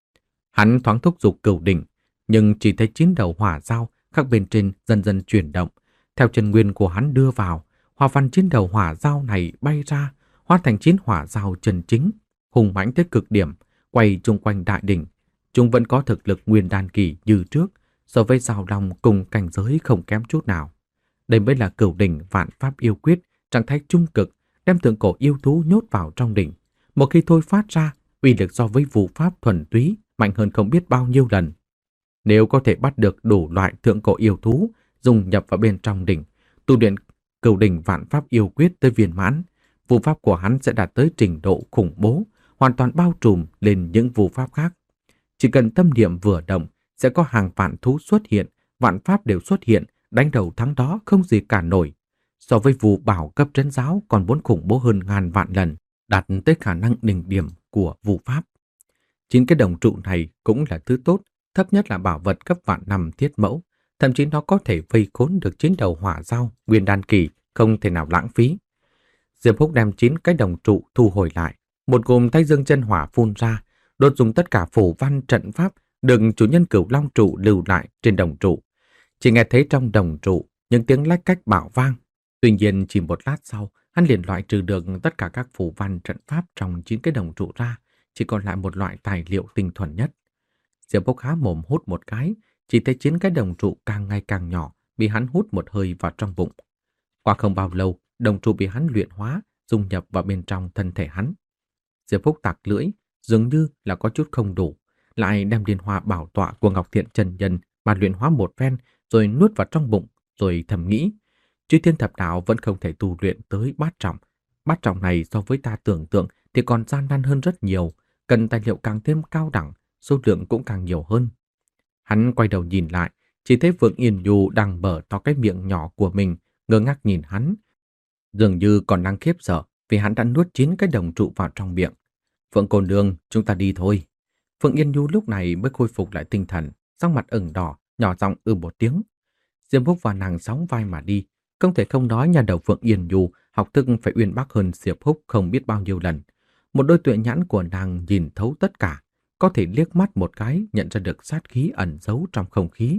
Hắn thoáng thúc giục cửu đỉnh, nhưng chỉ thấy chín đầu hỏa dao khắc bên trên dần dần chuyển động. Theo chân nguyên của hắn đưa vào, hoa văn chín đầu hỏa dao này bay ra, hóa thành chín hỏa dao chân chính, hùng mãnh tới cực điểm, quay chung quanh đại đỉnh. Chúng vẫn có thực lực nguyên đan kỳ như trước, so với giao long cùng cảnh giới không kém chút nào. Đây mới là cửu đỉnh vạn pháp yêu quyết, trạng thái trung cực, đem thượng cổ yêu thú nhốt vào trong đỉnh. Một khi thôi phát ra, uy lực so với vụ pháp thuần túy mạnh hơn không biết bao nhiêu lần. Nếu có thể bắt được đủ loại thượng cổ yêu thú dùng nhập vào bên trong đỉnh, tu luyện cửu đỉnh vạn pháp yêu quyết tới viên mãn, vụ pháp của hắn sẽ đạt tới trình độ khủng bố, hoàn toàn bao trùm lên những vụ pháp khác. Chỉ cần tâm niệm vừa động, sẽ có hàng vạn thú xuất hiện, vạn pháp đều xuất hiện, đánh đầu thắng đó không gì cản nổi. So với vụ bảo cấp trấn giáo còn muốn khủng bố hơn ngàn vạn lần, đạt tới khả năng đỉnh điểm của vụ pháp. Chín cái đồng trụ này cũng là thứ tốt, thấp nhất là bảo vật cấp vạn năm thiết mẫu, thậm chí nó có thể vây khốn được chín đầu hỏa dao nguyên đan kỳ, không thể nào lãng phí. Diệp Phúc đem chín cái đồng trụ thu hồi lại, một gồm Thái Dương chân hỏa phun ra, đột dùng tất cả phù văn trận pháp được chủ nhân Cửu Long trụ lưu lại trên đồng trụ. Chỉ nghe thấy trong đồng trụ những tiếng lách cách bạo vang. Tuy nhiên chỉ một lát sau, hắn liền loại trừ được tất cả các phù văn trận pháp trong chín cái đồng trụ ra, chỉ còn lại một loại tài liệu tinh thuần nhất. Diệp Phúc há mồm hút một cái, chỉ thấy chín cái đồng trụ càng ngày càng nhỏ, bị hắn hút một hơi vào trong bụng. Qua không bao lâu, đồng trụ bị hắn luyện hóa, dung nhập vào bên trong thân thể hắn. Diệp Phúc tặc lưỡi, dường như là có chút không đủ, lại đem liên hoa bảo tọa của Ngọc Thiện Chân Nhân mà luyện hóa một phen, rồi nuốt vào trong bụng, rồi thầm nghĩ, Chư Thiên Thập Đạo vẫn không thể tu luyện tới bát trọng. Bát trọng này so với ta tưởng tượng thì còn gian nan hơn rất nhiều, cần tài liệu càng thêm cao đẳng, số lượng cũng càng nhiều hơn. Hắn quay đầu nhìn lại, chỉ thấy Phượng Yên Nhu đang mở to cái miệng nhỏ của mình, ngơ ngác nhìn hắn, dường như còn đang khiếp sợ vì hắn đã nuốt chín cái đồng trụ vào trong miệng. Phượng cô nương, chúng ta đi thôi. Phượng Yên Nhu lúc này mới khôi phục lại tinh thần, sắc mặt ửng đỏ, nhỏ giọng ư một tiếng. Diệp Phúc và nàng sóng vai mà đi, không thể không nói nhà đầu Phượng Yên Nhu học thức phải uyên bác hơn Diệp Phúc không biết bao nhiêu lần. Một đôi tuệ nhãn của nàng nhìn thấu tất cả, có thể liếc mắt một cái nhận ra được sát khí ẩn giấu trong không khí.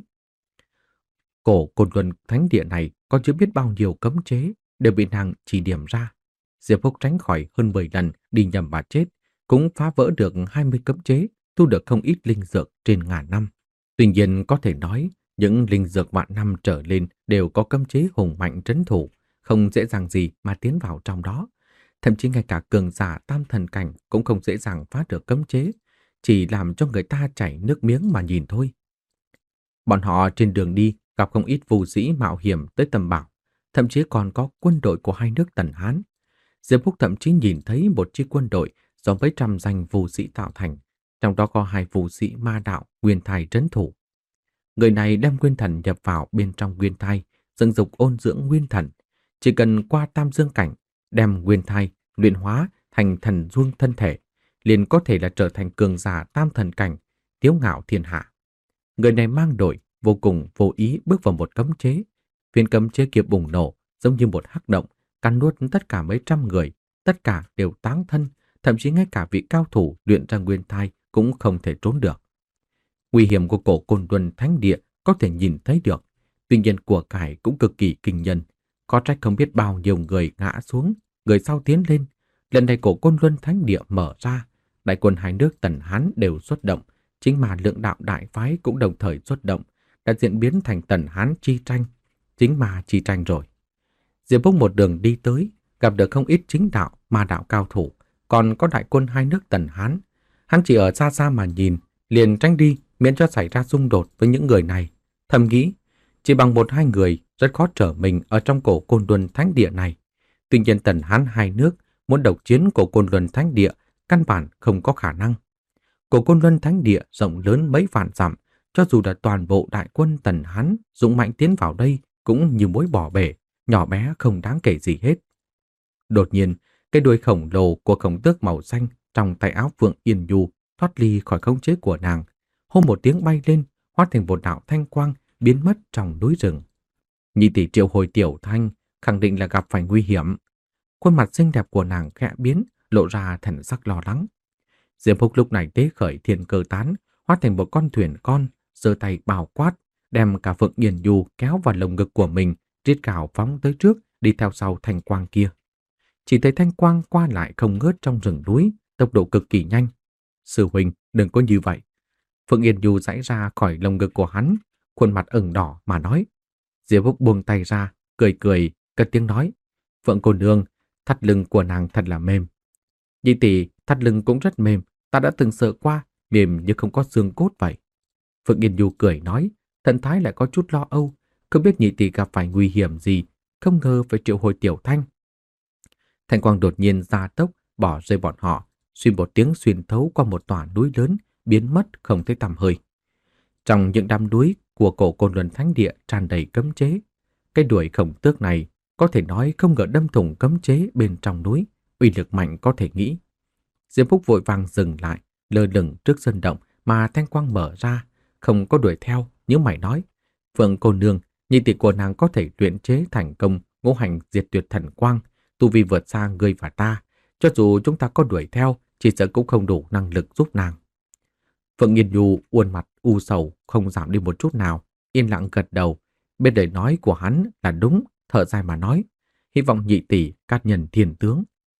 Cổ Côn Luân Thánh Địa này có chưa biết bao nhiêu cấm chế đều bị nàng chỉ điểm ra. Diệp Phúc tránh khỏi hơn mười lần đi nhầm mà chết, cũng phá vỡ được hai mươi cấm chế, thu được không ít linh dược trên ngàn năm. Tuy nhiên có thể nói, những linh dược vạn năm trở lên đều có cấm chế hùng mạnh trấn thủ, không dễ dàng gì mà tiến vào trong đó. Thậm chí ngay cả cường giả tam thần cảnh cũng không dễ dàng phá được cấm chế, chỉ làm cho người ta chảy nước miếng mà nhìn thôi. Bọn họ trên đường đi gặp không ít phù sĩ mạo hiểm tới tầm bảo, thậm chí còn có quân đội của hai nước Tần Hán. Diệp Phúc thậm chí nhìn thấy một chi quân đội do mấy trăm danh phù sĩ tạo thành, trong đó có hai phù sĩ ma đạo nguyên thai trấn thủ. Người này đem nguyên thần nhập vào bên trong nguyên thai, dâng dục ôn dưỡng nguyên thần. Chỉ cần qua tam dương cảnh, đem nguyên thai luyện hóa thành thần dương thân thể, liền có thể là trở thành cường giả tam thần cảnh, tiếu ngạo thiên hạ. Người này mang đội, vô cùng vô ý bước vào một cấm chế. Viên cấm chế kia bùng nổ, giống như một hắc động, cắn nuốt tất cả mấy trăm người, tất cả đều táng thân, thậm chí ngay cả vị cao thủ luyện ra nguyên thai cũng không thể trốn được. Nguy hiểm của cổ Côn Luân Thánh Địa có thể nhìn thấy được, tuy nhiên của cải cũng cực kỳ kinh nhân. Có trách không biết bao nhiêu người ngã xuống, người sau tiến lên. Lần này cổ Côn Luân Thánh Địa mở ra, đại quân hai nước Tần Hán đều xuất động, chính mà lượng đạo đại phái cũng đồng thời xuất động, đã diễn biến thành Tần Hán chi tranh, chính mà chi tranh rồi. Diệp Phúc một đường đi tới, gặp được không ít chính đạo, ma đạo cao thủ, còn có đại quân hai nước Tần Hán. Hắn chỉ ở xa xa mà nhìn, liền tránh đi, miễn cho xảy ra xung đột với những người này. Thầm nghĩ, chỉ bằng một hai người rất khó trở mình ở trong cổ Côn Luân Thánh Địa này. Tuy nhiên Tần Hán hai nước muốn độc chiến cổ Côn Luân Thánh Địa căn bản không có khả năng. Cổ Côn Luân Thánh Địa rộng lớn mấy vạn dặm, cho dù là toàn bộ đại quân Tần Hán dũng mạnh tiến vào đây cũng như muối bỏ bể, nhỏ bé không đáng kể gì hết. Đột nhiên, cái đuôi khổng lồ của khổng tước màu xanh trong tay áo Phượng Yên Du thoát ly khỏi khống chế của nàng, hô một tiếng bay lên, hóa thành một đạo thanh quang biến mất trong núi rừng. Nhị tỷ triệu hồi Tiểu Thanh khẳng định là gặp phải nguy hiểm. Khuôn mặt xinh đẹp của nàng khẽ biến, lộ ra thần sắc lo lắng. Diệp Phúc lúc này tế khởi thiên cơ tán, hóa thành một con thuyền con, giơ tay bào quát, đem cả Phượng Yên Du kéo vào lồng ngực của mình, rít gào phóng tới trước, đi theo sau thanh quang kia. Chỉ thấy thanh quang qua lại không ngớt trong rừng núi, tốc độ cực kỳ nhanh. Sư huynh, đừng có như vậy. Phượng Yên Du giãy ra khỏi lồng ngực của hắn, khuôn mặt ửng đỏ mà nói. Diệp Phúc buông tay ra, cười cười, cất tiếng nói. Phượng cô nương, thắt lưng của nàng thật là mềm. Nhị tỷ, thắt lưng cũng rất mềm, ta đã từng sợ qua, mềm như không có xương cốt vậy. Phượng Yên Du cười nói, thần thái lại có chút lo âu, không biết nhị tỷ gặp phải nguy hiểm gì, không ngờ phải triệu hồi Tiểu Thanh. Thanh quang đột nhiên ra tốc, bỏ rơi bọn họ, xuyên một tiếng xuyên thấu qua một tòa núi lớn, biến mất không thấy tăm hơi. Trong những đám núi của cổ Côn Luân Thánh Địa tràn đầy cấm chế, cái đuổi khổng tước này có thể nói không ngờ đâm thủng cấm chế bên trong núi, uy lực mạnh có thể nghĩ. Diệp Phúc vội vàng dừng lại, lơ lửng trước sân động mà thanh quang mở ra, không có đuổi theo, như mày nói. Phượng cô nương, nhị tỷ của nàng có thể luyện chế thành công ngũ hành diệt tuyệt thần quang, tu vi vượt xa ngươi và ta, cho dù chúng ta có đuổi theo, chỉ sợ cũng không đủ năng lực giúp nàng. Phượng Yên Du uôn mặt u sầu, không giảm đi một chút nào, yên lặng gật đầu. Bên lời nói của hắn là đúng, thở dài mà nói, hy vọng nhị tỷ cát nhân thiên tướng.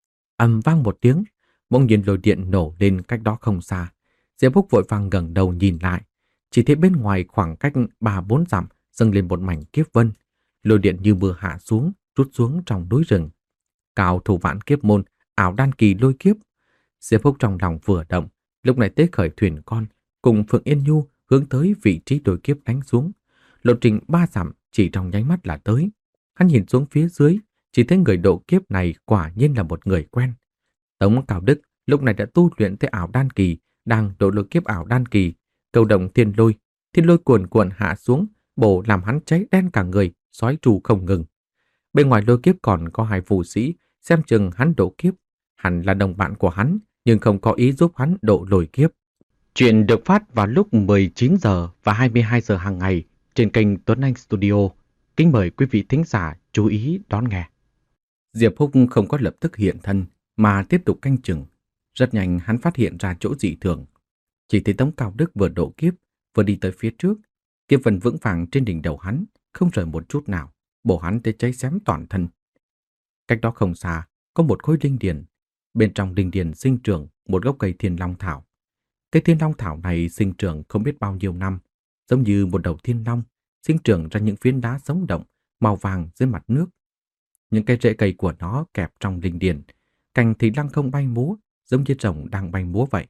Ầm vang một tiếng, bỗng nhiên lôi điện nổ lên cách đó không xa. Diệp Phúc vội vàng ngẩng đầu nhìn lại, chỉ thấy bên ngoài khoảng cách ba bốn dặm dâng lên một mảnh kiếp vân, lôi điện như mưa hạ xuống, rút xuống trong núi rừng. Cao thủ vạn kiếp môn, ảo đan kỳ lôi kiếp. Diệp Phúc trong lòng vừa động, lúc này tế khởi thuyền con cùng Phượng Yên Nhu hướng tới vị trí lôi kiếp đánh xuống. Lộ trình ba dặm chỉ trong nháy mắt là tới. Hắn nhìn xuống phía dưới, chỉ thấy người độ kiếp này quả nhiên là một người quen. Tống Cao Đức lúc này đã tu luyện tới ảo đan kỳ, đang độ lôi kiếp ảo đan kỳ, cầu động thiên lôi, thiên lôi cuồn cuộn hạ xuống, bổ làm hắn cháy đen cả người, xói trù không ngừng. Bên ngoài lôi kiếp còn có hai phù sĩ, xem chừng hắn độ kiếp, hẳn là đồng bạn của hắn, nhưng không có ý giúp hắn độ lôi kiếp. Chuyện được phát vào lúc mười chín giờ và hai mươi hai giờ hàng ngày trên kênh Tuấn Anh Studio. Kính mời quý vị thính giả chú ý đón nghe. Diệp Phúc không có lập tức hiện thân, mà tiếp tục canh chừng. Rất nhanh hắn phát hiện ra chỗ dị thường. Chỉ thấy Tống Cao Đức vừa độ kiếp, vừa đi tới phía trước. Kiếp vân vững vàng trên đỉnh đầu hắn, không rời một chút nào, bổ hắn tới cháy xém toàn thân. Cách đó không xa, có một khối linh điền. Bên trong linh điền sinh trưởng một gốc cây thiên long thảo. Cây thiên long thảo này sinh trưởng không biết bao nhiêu năm, giống như một đầu thiên long, sinh trưởng ra những phiến đá sống động, màu vàng dưới mặt nước. Những cái rễ cây của nó kẹp trong linh điền, cành thì lăng không bay múa, giống như rồng đang bay múa vậy.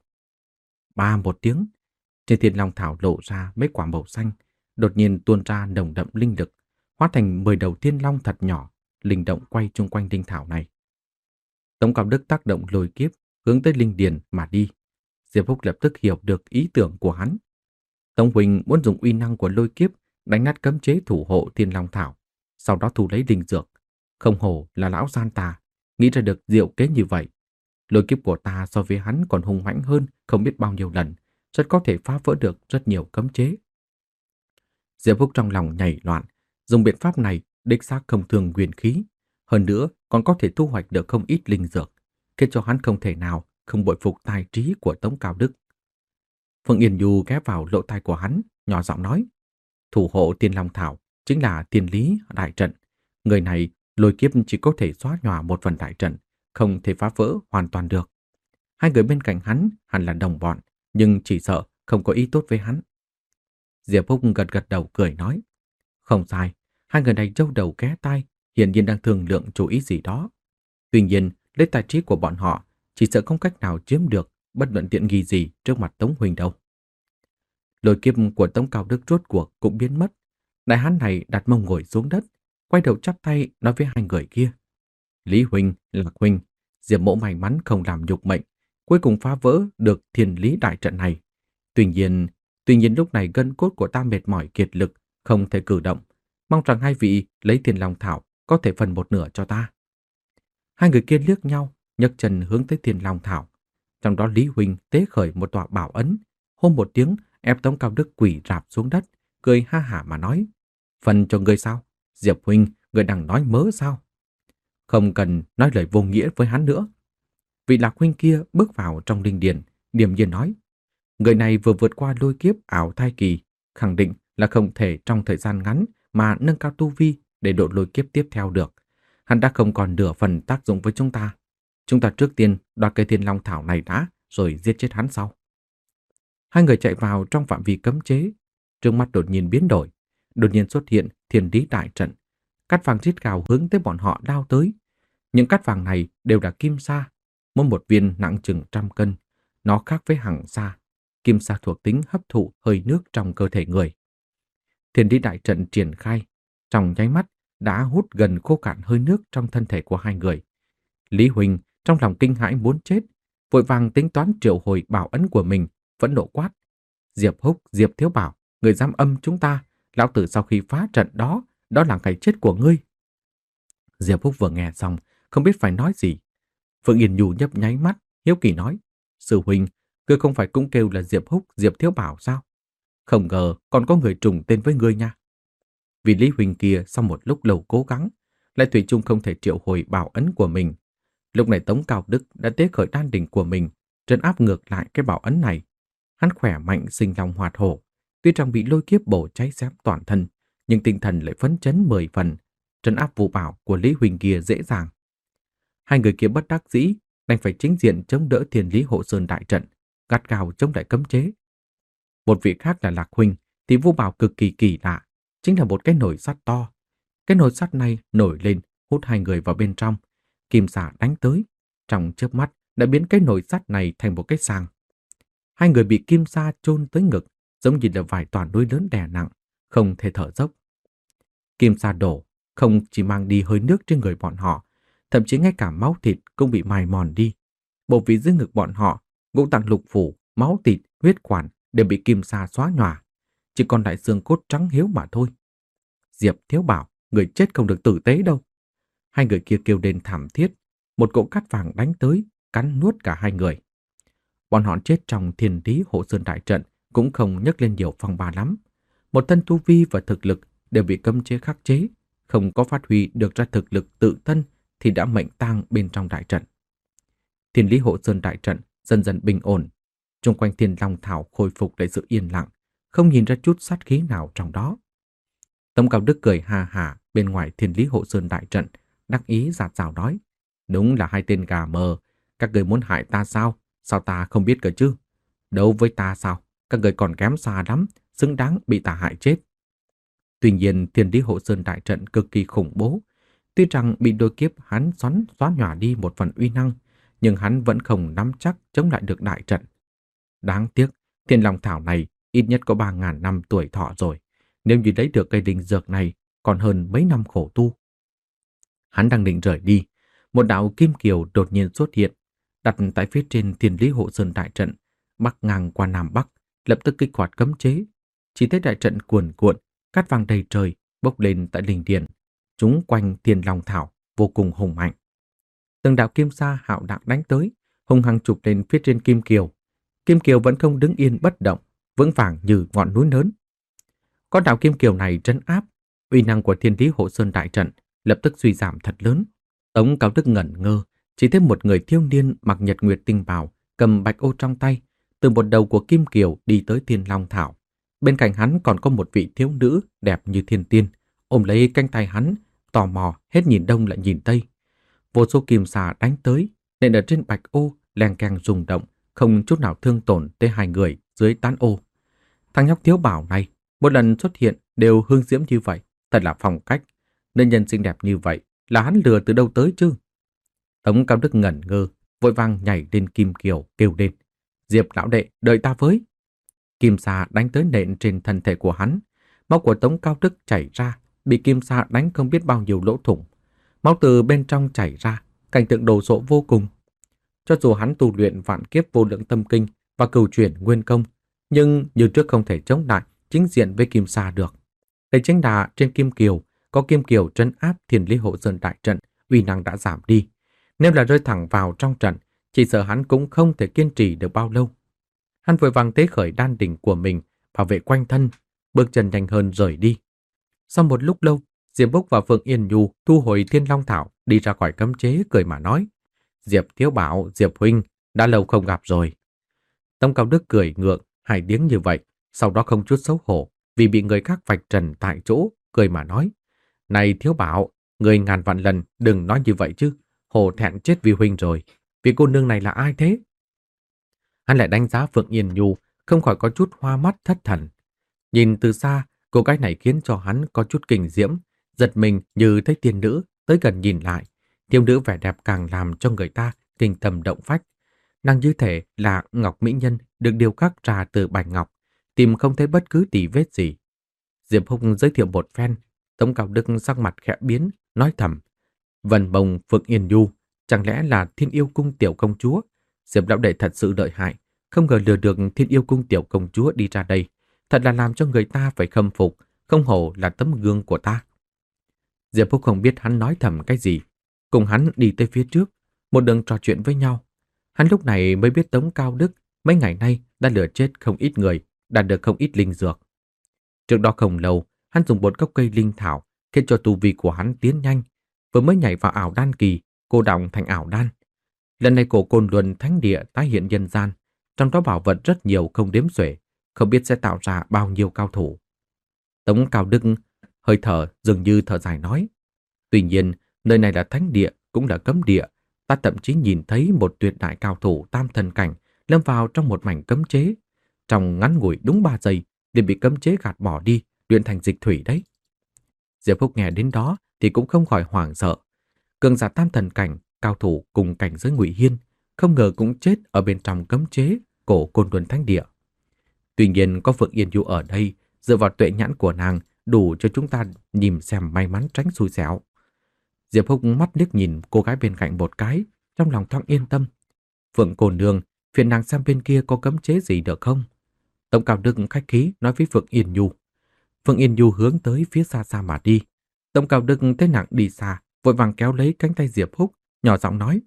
Ba một tiếng, trên thiên long thảo lộ ra mấy quả màu xanh, đột nhiên tuôn ra nồng đậm linh lực, hóa thành mười đầu thiên long thật nhỏ, linh động quay chung quanh linh thảo này. Tống Cao Đức tác động lôi kiếp, hướng tới linh điền mà đi. Diệp Phúc lập tức hiểu được ý tưởng của hắn. Tống huynh muốn dùng uy năng của lôi kiếp đánh nát cấm chế thủ hộ thiên long thảo, sau đó thu lấy linh dược. Không hổ là lão gian tà, nghĩ ra được diệu kế như vậy. Lôi kiếp của ta so với hắn còn hung mãnh hơn không biết bao nhiêu lần, rất có thể phá vỡ được rất nhiều cấm chế. Diệp Phúc trong lòng nhảy loạn, dùng biện pháp này đích xác không thương nguyên khí, hơn nữa còn có thể thu hoạch được không ít linh dược, khiến cho hắn không thể nào không bội phục tài trí của Tống Cao Đức. Phượng Yên Du ghé vào lỗ tai của hắn, nhỏ giọng nói: thủ hộ Tiên Long Thảo chính là Tiên Lý đại trận. Người này lôi kiếp chỉ có thể xóa nhòa một phần đại trận, không thể phá vỡ hoàn toàn được. Hai người bên cạnh hắn hẳn là đồng bọn, nhưng chỉ sợ không có ý tốt với hắn. Diệp Phúc gật gật đầu cười nói: không sai, hai người này trâu đầu ghé tai, hiển nhiên đang thương lượng chú ý gì đó. Tuy nhiên, lấy tài trí của bọn họ, chỉ sợ không cách nào chiếm được bất luận tiện nghi gì trước mặt Tống huynh đâu. Lôi kiếp của Tống Cao Đức rốt cuộc cũng biến mất. Đại hán này đặt mông ngồi xuống đất, quay đầu chắp tay nói với hai người kia: Lý huynh, Lạc huynh, Diệp mỗ may mắn không làm nhục mệnh, cuối cùng phá vỡ được thiên lý đại trận này. Tuy nhiên, tuy nhiên lúc này gân cốt của ta mệt mỏi kiệt lực, không thể cử động. Mong rằng hai vị lấy Thiên Long Thảo có thể phần một nửa cho ta. Hai người kia liếc nhau, nhấc chân hướng tới Thiên Long Thảo. Trong đó Lý Huynh tế khởi một tòa bảo ấn, hôn một tiếng ép Tống Cao Đức quỳ rạp xuống đất, cười ha hả mà nói: "Phần cho ngươi sao? Diệp Huynh, ngươi đang nói mớ sao?" Không cần nói lời vô nghĩa với hắn nữa. Vị Lạc Huynh kia bước vào trong linh điền, điềm nhiên nói: "Người này vừa vượt qua lôi kiếp ảo thai kỳ, khẳng định là không thể trong thời gian ngắn mà nâng cao tu vi để độ lôi kiếp tiếp theo được. Hắn đã không còn nửa phần tác dụng với chúng ta. Chúng ta trước tiên đoạt cây Thiên Long Thảo này đã, rồi giết chết hắn sau." Hai người chạy vào trong phạm vi cấm chế. Trước mắt đột nhiên biến đổi. Đột nhiên xuất hiện Thiên Lý đại trận. Cát vàng rít gào hướng tới bọn họ lao tới. Những cát vàng này đều là kim sa, mỗi một viên nặng chừng trăm cân. Nó khác với hằng sa. Kim sa thuộc tính hấp thụ hơi nước trong cơ thể người. Thiên Lý đại trận triển khai, trong nháy mắt đã hút gần khô cạn hơi nước trong thân thể của hai người. Lý Huỳnh trong lòng kinh hãi muốn chết, vội vàng tính toán triệu hồi bảo ấn của mình, phẫn nộ quát: "Diệp Húc, Diệp Thiếu Bảo, người dám âm chúng ta, lão tử sau khi phá trận đó, đó là cái chết của ngươi." Diệp Húc vừa nghe xong, không biết phải nói gì. Phượng Yên Nhu nhấp nháy mắt, hiếu kỳ nói: "Sư huynh, ngươi không phải cũng kêu là Diệp Húc, Diệp Thiếu Bảo sao? Không ngờ còn có người trùng tên với ngươi nha." Vì Lý Huỳnh kia sau một lúc lâu cố gắng, lại thủy chung không thể triệu hồi bảo ấn của mình. Lúc này Tống Cao Đức đã tế khởi đan đỉnh của mình, trấn áp ngược lại cái bảo ấn này. Hắn khỏe mạnh sinh long hoạt hổ, tuy rằng bị lôi kiếp bổ cháy xém toàn thân, nhưng tinh thần lại phấn chấn mười phần, trấn áp vụ bảo của Lý Huỳnh kia dễ dàng. Hai người kia bất đắc dĩ, đành phải chính diện chống đỡ Thiên Lý Hộ Sơn đại trận, gắt gao chống lại cấm chế. Một vị khác là Lạc Huỳnh thì vu bảo cực kỳ kỳ lạ, chính là một cái nồi sắt to. Cái nồi sắt này nổi lên, hút hai người vào bên trong. Kim xà đánh tới, trong chớp mắt đã biến cái nồi sắt này thành một cái sàng. Hai người bị kim sa chôn tới ngực, giống như là vài tòa núi lớn đè nặng, không thể thở dốc. Kim sa đổ, không chỉ mang đi hơi nước trên người bọn họ, thậm chí ngay cả máu thịt cũng bị mài mòn đi. Bộ vị dưới ngực bọn họ, ngũ tạng lục phủ, máu thịt, huyết quản đều bị kim sa xóa nhòa, chỉ còn lại xương cốt trắng hiếu mà thôi. Diệp Thiếu Bảo, người chết không được tử tế đâu. Hai người kia kêu lên thảm thiết, một cỗ cát vàng đánh tới, cắn nuốt cả hai người. Bọn họ chết trong Thiên Lý Hộ Sơn đại trận cũng không nhấc lên nhiều phong ba lắm. Một thân tu vi và thực lực đều bị cấm chế khắc chế, không có phát huy được ra thực lực tự thân thì đã mệnh tang bên trong đại trận. Thiên Lý Hộ Sơn đại trận dần dần bình ổn, xung quanh Thiên Long Thảo khôi phục lại sự yên lặng, không nhìn ra chút sát khí nào trong đó. Tống Cao Đức cười hà hả bên ngoài Thiên Lý Hộ Sơn đại trận, đắc ý giạt rào nói: "Đúng là hai tên gà mờ, các người muốn hại ta sao? Sao ta không biết cơ chứ? Đấu với ta sao? Các người còn kém xa lắm, xứng đáng bị ta hại chết." Tuy nhiên Thiên Lý Hộ Sơn đại trận cực kỳ khủng bố, tuy rằng bị đôi kiếp hắn xoắn xóa nhòa đi một phần uy năng, nhưng hắn vẫn không nắm chắc chống lại được đại trận. Đáng tiếc, Thiên Long Thảo này ít nhất có ba ngàn năm tuổi thọ rồi, nếu như lấy được cây linh dược này còn hơn mấy năm khổ tu. Hắn đang định rời đi, một đạo kim kiều đột nhiên xuất hiện, đặt tại phía trên Thiên Lý Hộ Sơn đại trận, bắc ngang qua nam bắc, lập tức kích hoạt cấm chế. Chỉ thấy đại trận cuồn cuộn, cát vàng đầy trời bốc lên tại linh điền, chúng quanh Thiên Long Thảo vô cùng hùng mạnh. Từng đạo kim sa hạo đặng đánh tới, hung hăng chụp lên phía trên kim kiều. Kim kiều vẫn không đứng yên bất động, vững vàng như ngọn núi lớn. Có đạo kim kiều này trấn áp, uy năng của Thiên Lý Hộ Sơn đại trận lập tức suy giảm thật lớn. Tống Cao Đức ngẩn ngơ, chỉ thấy một người thiếu niên mặc nhật nguyệt tinh bào, cầm bạch ô trong tay, từ một đầu của kim kiều đi tới Thiên Long Thảo. Bên cạnh hắn còn có một vị thiếu nữ đẹp như thiên tiên, ôm lấy cánh tay hắn, tò mò hết nhìn đông lại nhìn tây. Vô số kim xà đánh tới, nện ở trên bạch ô, leng keng rung động, không chút nào thương tổn tới hai người dưới tán ô. Thằng nhóc Thiếu Bảo này, một lần xuất hiện đều hương diễm như vậy, thật là phong cách. Nữ nhân xinh đẹp như vậy là hắn lừa từ đâu tới chứ? Tống Cao Đức ngẩn ngơ, vội vàng nhảy lên kim kiều kêu lên: "Diệp lão đệ, đợi ta với!" Kim sa đánh tới nện trên thân thể của hắn, máu của Tống Cao Đức chảy ra, bị kim sa đánh không biết bao nhiêu lỗ thủng. Máu từ bên trong chảy ra, cảnh tượng đồ sộ vô cùng. Cho dù hắn tu luyện vạn kiếp vô lượng tâm kinh và cửu chuyển nguyên công, nhưng như trước không thể chống lại chính diện với Kim Sa được. Đây chính là trên Kim Kiều, có Kim Kiều trấn áp Thiên Lý Hộ Sơn đại trận, uy năng đã giảm đi. Nếu là rơi thẳng vào trong trận, chỉ sợ hắn cũng không thể kiên trì được bao lâu. Hắn vội vàng tế khởi đan đỉnh của mình, bảo vệ quanh thân, bước chân nhanh hơn rời đi. Sau một lúc lâu, Diệp Bốc và Phượng Yên Nhu thu hồi Thiên Long Thảo, đi ra khỏi cấm chế, cười mà nói: Diệp Thiếu Bảo, Diệp Huynh, đã lâu không gặp rồi. Tống Cao Đức cười ngượng hai tiếng như vậy, sau đó không chút xấu hổ vì bị người khác vạch trần tại chỗ, cười mà nói: Này Thiếu Bảo, người ngàn vạn lần đừng nói như vậy chứ, hổ thẹn chết vì Huynh rồi. Vì cô nương này là ai thế? Hắn lại đánh giá Phượng Yên Nhu, không khỏi có chút hoa mắt thất thần. Nhìn từ xa, cô gái này khiến cho hắn có chút kinh diễm, giật mình như thấy tiên nữ, tới gần nhìn lại. Thiếu nữ vẻ đẹp càng làm cho người ta kinh tâm động phách. Nàng như thể là ngọc mỹ nhân được điêu khắc ra từ bạch ngọc, tìm không thấy bất cứ tì vết gì. Diệp Húc giới thiệu một phen, Tống Cao Đức sắc mặt khẽ biến, nói thầm: Vân Bồng Phượng Yên Nhu, chẳng lẽ là Thiên Yêu Cung tiểu công chúa? Diệp lão đệ thật sự lợi hại, không ngờ lừa được Thiên Yêu Cung tiểu công chúa đi ra đây, thật là làm cho người ta phải khâm phục, không hổ là tấm gương của ta. Diệp Húc không biết hắn nói thầm cái gì, cùng hắn đi tới phía trước, một đường trò chuyện với nhau. Hắn lúc này mới biết Tống Cao Đức mấy ngày nay đã lừa chết không ít người, đạt được không ít linh dược. Trước đó không lâu, hắn dùng một gốc cây linh thảo khiến cho tu vi của hắn tiến nhanh, vừa mới nhảy vào ảo đan kỳ, cô đọng thành ảo đan. Lần này cổ Côn Luân Thánh Địa tái hiện nhân gian, trong đó bảo vật rất nhiều không đếm xuể, không biết sẽ tạo ra bao nhiêu cao thủ. Tống Cao Đức hơi thở dường như thở dài nói: Tuy nhiên, nơi này là thánh địa, cũng là cấm địa. Ta thậm chí nhìn thấy một tuyệt đại cao thủ tam thần cảnh lâm vào trong một mảnh cấm chế. Trong ngắn ngủi đúng ba giây, để bị cấm chế gạt bỏ đi, luyện thành dịch thủy đấy. Diệp Húc nghe đến đó thì cũng không khỏi hoảng sợ. Cường giả tam thần cảnh, cao thủ cùng cảnh giới Ngụy Hiên, không ngờ cũng chết ở bên trong cấm chế cổ Côn Luân Thánh Địa. Tuy nhiên có Phượng Yên Nhu ở đây, dựa vào tuệ nhãn của nàng đủ cho chúng ta nhìn xem may mắn tránh xui xẻo. Diệp Húc mắt liếc nhìn cô gái bên cạnh một cái, trong lòng thoáng yên tâm. Phượng cô nương, phiền nàng xem bên kia có cấm chế gì được không? Tống Cao Đức khách khí nói với Phượng Yên Nhu. Phượng Yên Nhu hướng tới phía xa xa mà đi. Tống Cao Đức thấy nàng đi xa, vội vàng kéo lấy cánh tay Diệp Húc, nhỏ giọng nói: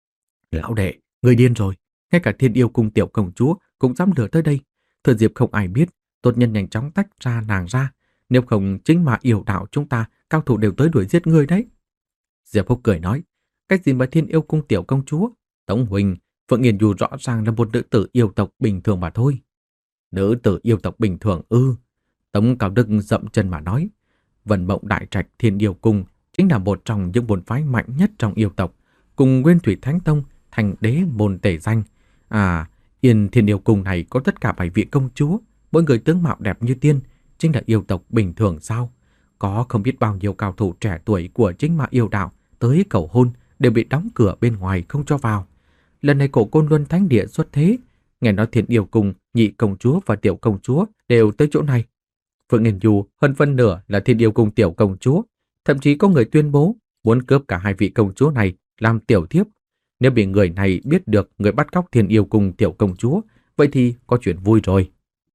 Lão đệ, người điên rồi, ngay cả Thiên Yêu Cung tiểu công chúa cũng dám lừa tới đây. Thừa dịp không ai biết, tốt nhân nhanh chóng tách ra nàng ra, nếu không chính mà yêu đạo chúng ta, cao thủ đều tới đuổi giết ngươi đấy. Diệp Húc cười nói: Cách gì mà Thiên Yêu Cung tiểu công chúa? Tống huynh, Phượng Yên Nhu rõ ràng là một nữ tử yêu tộc bình thường mà thôi. Nữ tử yêu tộc bình thường ư? Tống Cao Đức dậm chân mà nói: Vân Mộng Đại Trạch Thiên Yêu Cung chính là một trong những môn phái mạnh nhất trong yêu tộc, cùng Nguyên Thủy Thánh Tông thành đế môn tể danh. À, Yên Thiên Yêu Cung này có tất cả bảy vị công chúa, mỗi người tướng mạo đẹp như tiên, chính là yêu tộc bình thường sao? Có không biết bao nhiêu cao thủ trẻ tuổi của chính ma yêu đạo tới cầu hôn đều bị đóng cửa bên ngoài không cho vào. Lần này cổ Côn Luân Thánh Địa xuất thế, nghe nói Thiên Yêu Cung, nhị công chúa và tiểu công chúa đều tới chỗ này. Phượng Yên Nhu hơn phân nửa là Thiên Yêu Cung tiểu công chúa, thậm chí có người tuyên bố muốn cướp cả hai vị công chúa này làm tiểu thiếp. Nếu bị người này biết được người bắt cóc Thiên Yêu Cung tiểu công chúa, vậy thì có chuyện vui rồi.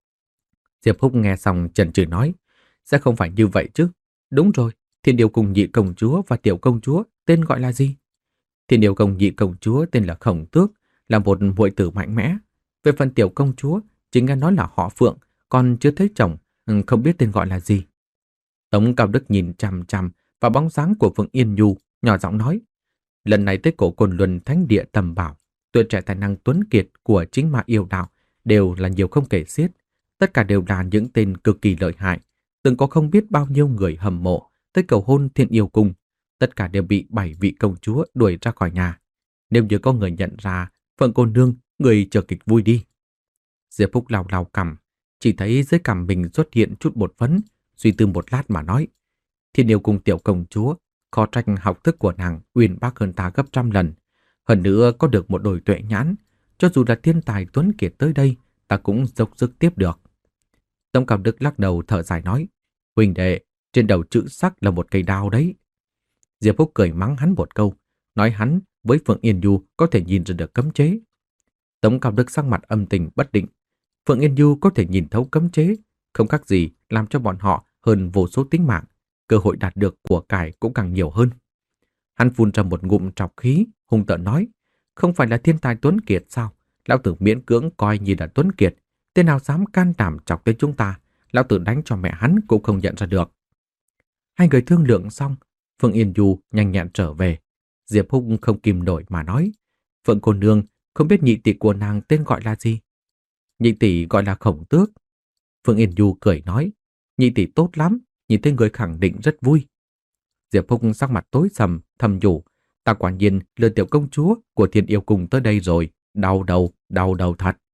Diệp Húc nghe xong chần chừ nói: Sẽ không phải như vậy chứ? Đúng rồi, Thiên Yêu Cung nhị công chúa và tiểu công chúa tên gọi là gì? Thiên Yêu Cung nhị công chúa tên là Khổng Tước, là một muội tử mạnh mẽ. Về phần tiểu công chúa, chỉ nghe nói là họ Phượng, còn chưa thấy chồng, không biết tên gọi là gì. Tống Cao Đức nhìn chằm chằm vào bóng dáng của Phượng Yên Nhu, nhỏ giọng nói: Lần này tới cổ Côn Luân Thánh Địa tầm bảo, tuổi trẻ tài năng tuấn kiệt của chính ma yêu đạo đều là nhiều không kể xiết. Tất cả đều là những tên cực kỳ lợi hại, từng có không biết bao nhiêu người hâm mộ tới cầu hôn Thiên Yêu Cung. Tất cả đều bị bảy vị công chúa đuổi ra khỏi nhà. Nếu như có người nhận ra Phượng cô nương, người chờ kịch vui đi. Diệp Phúc lau lau cằm, chỉ thấy dưới cằm mình xuất hiện chút bột phấn, suy tư một lát mà nói: Thiên Yêu Cung tiểu công chúa, khó trách học thức của nàng uyên bác hơn ta gấp trăm lần. Hơn nữa có được một đôi tuệ nhãn, cho dù là thiên tài tuấn kiệt tới đây, ta cũng dốc sức tiếp được. Tống Cao Đức lắc đầu thở dài nói: Huynh đệ, trên đầu chữ sắc là một cây đao đấy. Diệp Phúc cười mắng hắn một câu, nói hắn với Phượng Yên Du có thể nhìn ra được cấm chế. Tống Cao Đức sắc mặt âm tình bất định. Phượng Yên Du có thể nhìn thấu cấm chế, không khác gì làm cho bọn họ hơn vô số tính mạng, cơ hội đạt được của cải cũng càng nhiều hơn. Hắn phun ra một ngụm trọc khí, hung tợn nói, không phải là thiên tài tuấn kiệt sao? Lão tử miễn cưỡng coi như là tuấn kiệt, tên nào dám can đảm chọc tới chúng ta, lão tử đánh cho mẹ hắn cũng không nhận ra được. Hai người thương lượng xong, Phượng Yên Du nhanh nhẹn trở về. Diệp Húc không kìm nổi mà nói, Phượng cô nương, không biết nhị tỷ của nàng tên gọi là gì? Nhị tỷ gọi là Khổng Tước. Phượng Yên Du cười nói, nhị tỷ tốt lắm, nhìn thấy người khẳng định rất vui. Diệp Húc sắc mặt tối sầm, thầm nhủ, ta quả nhiên lừa tiểu công chúa của Thiên Yêu Cung tới đây rồi, đau đầu, đau đầu thật.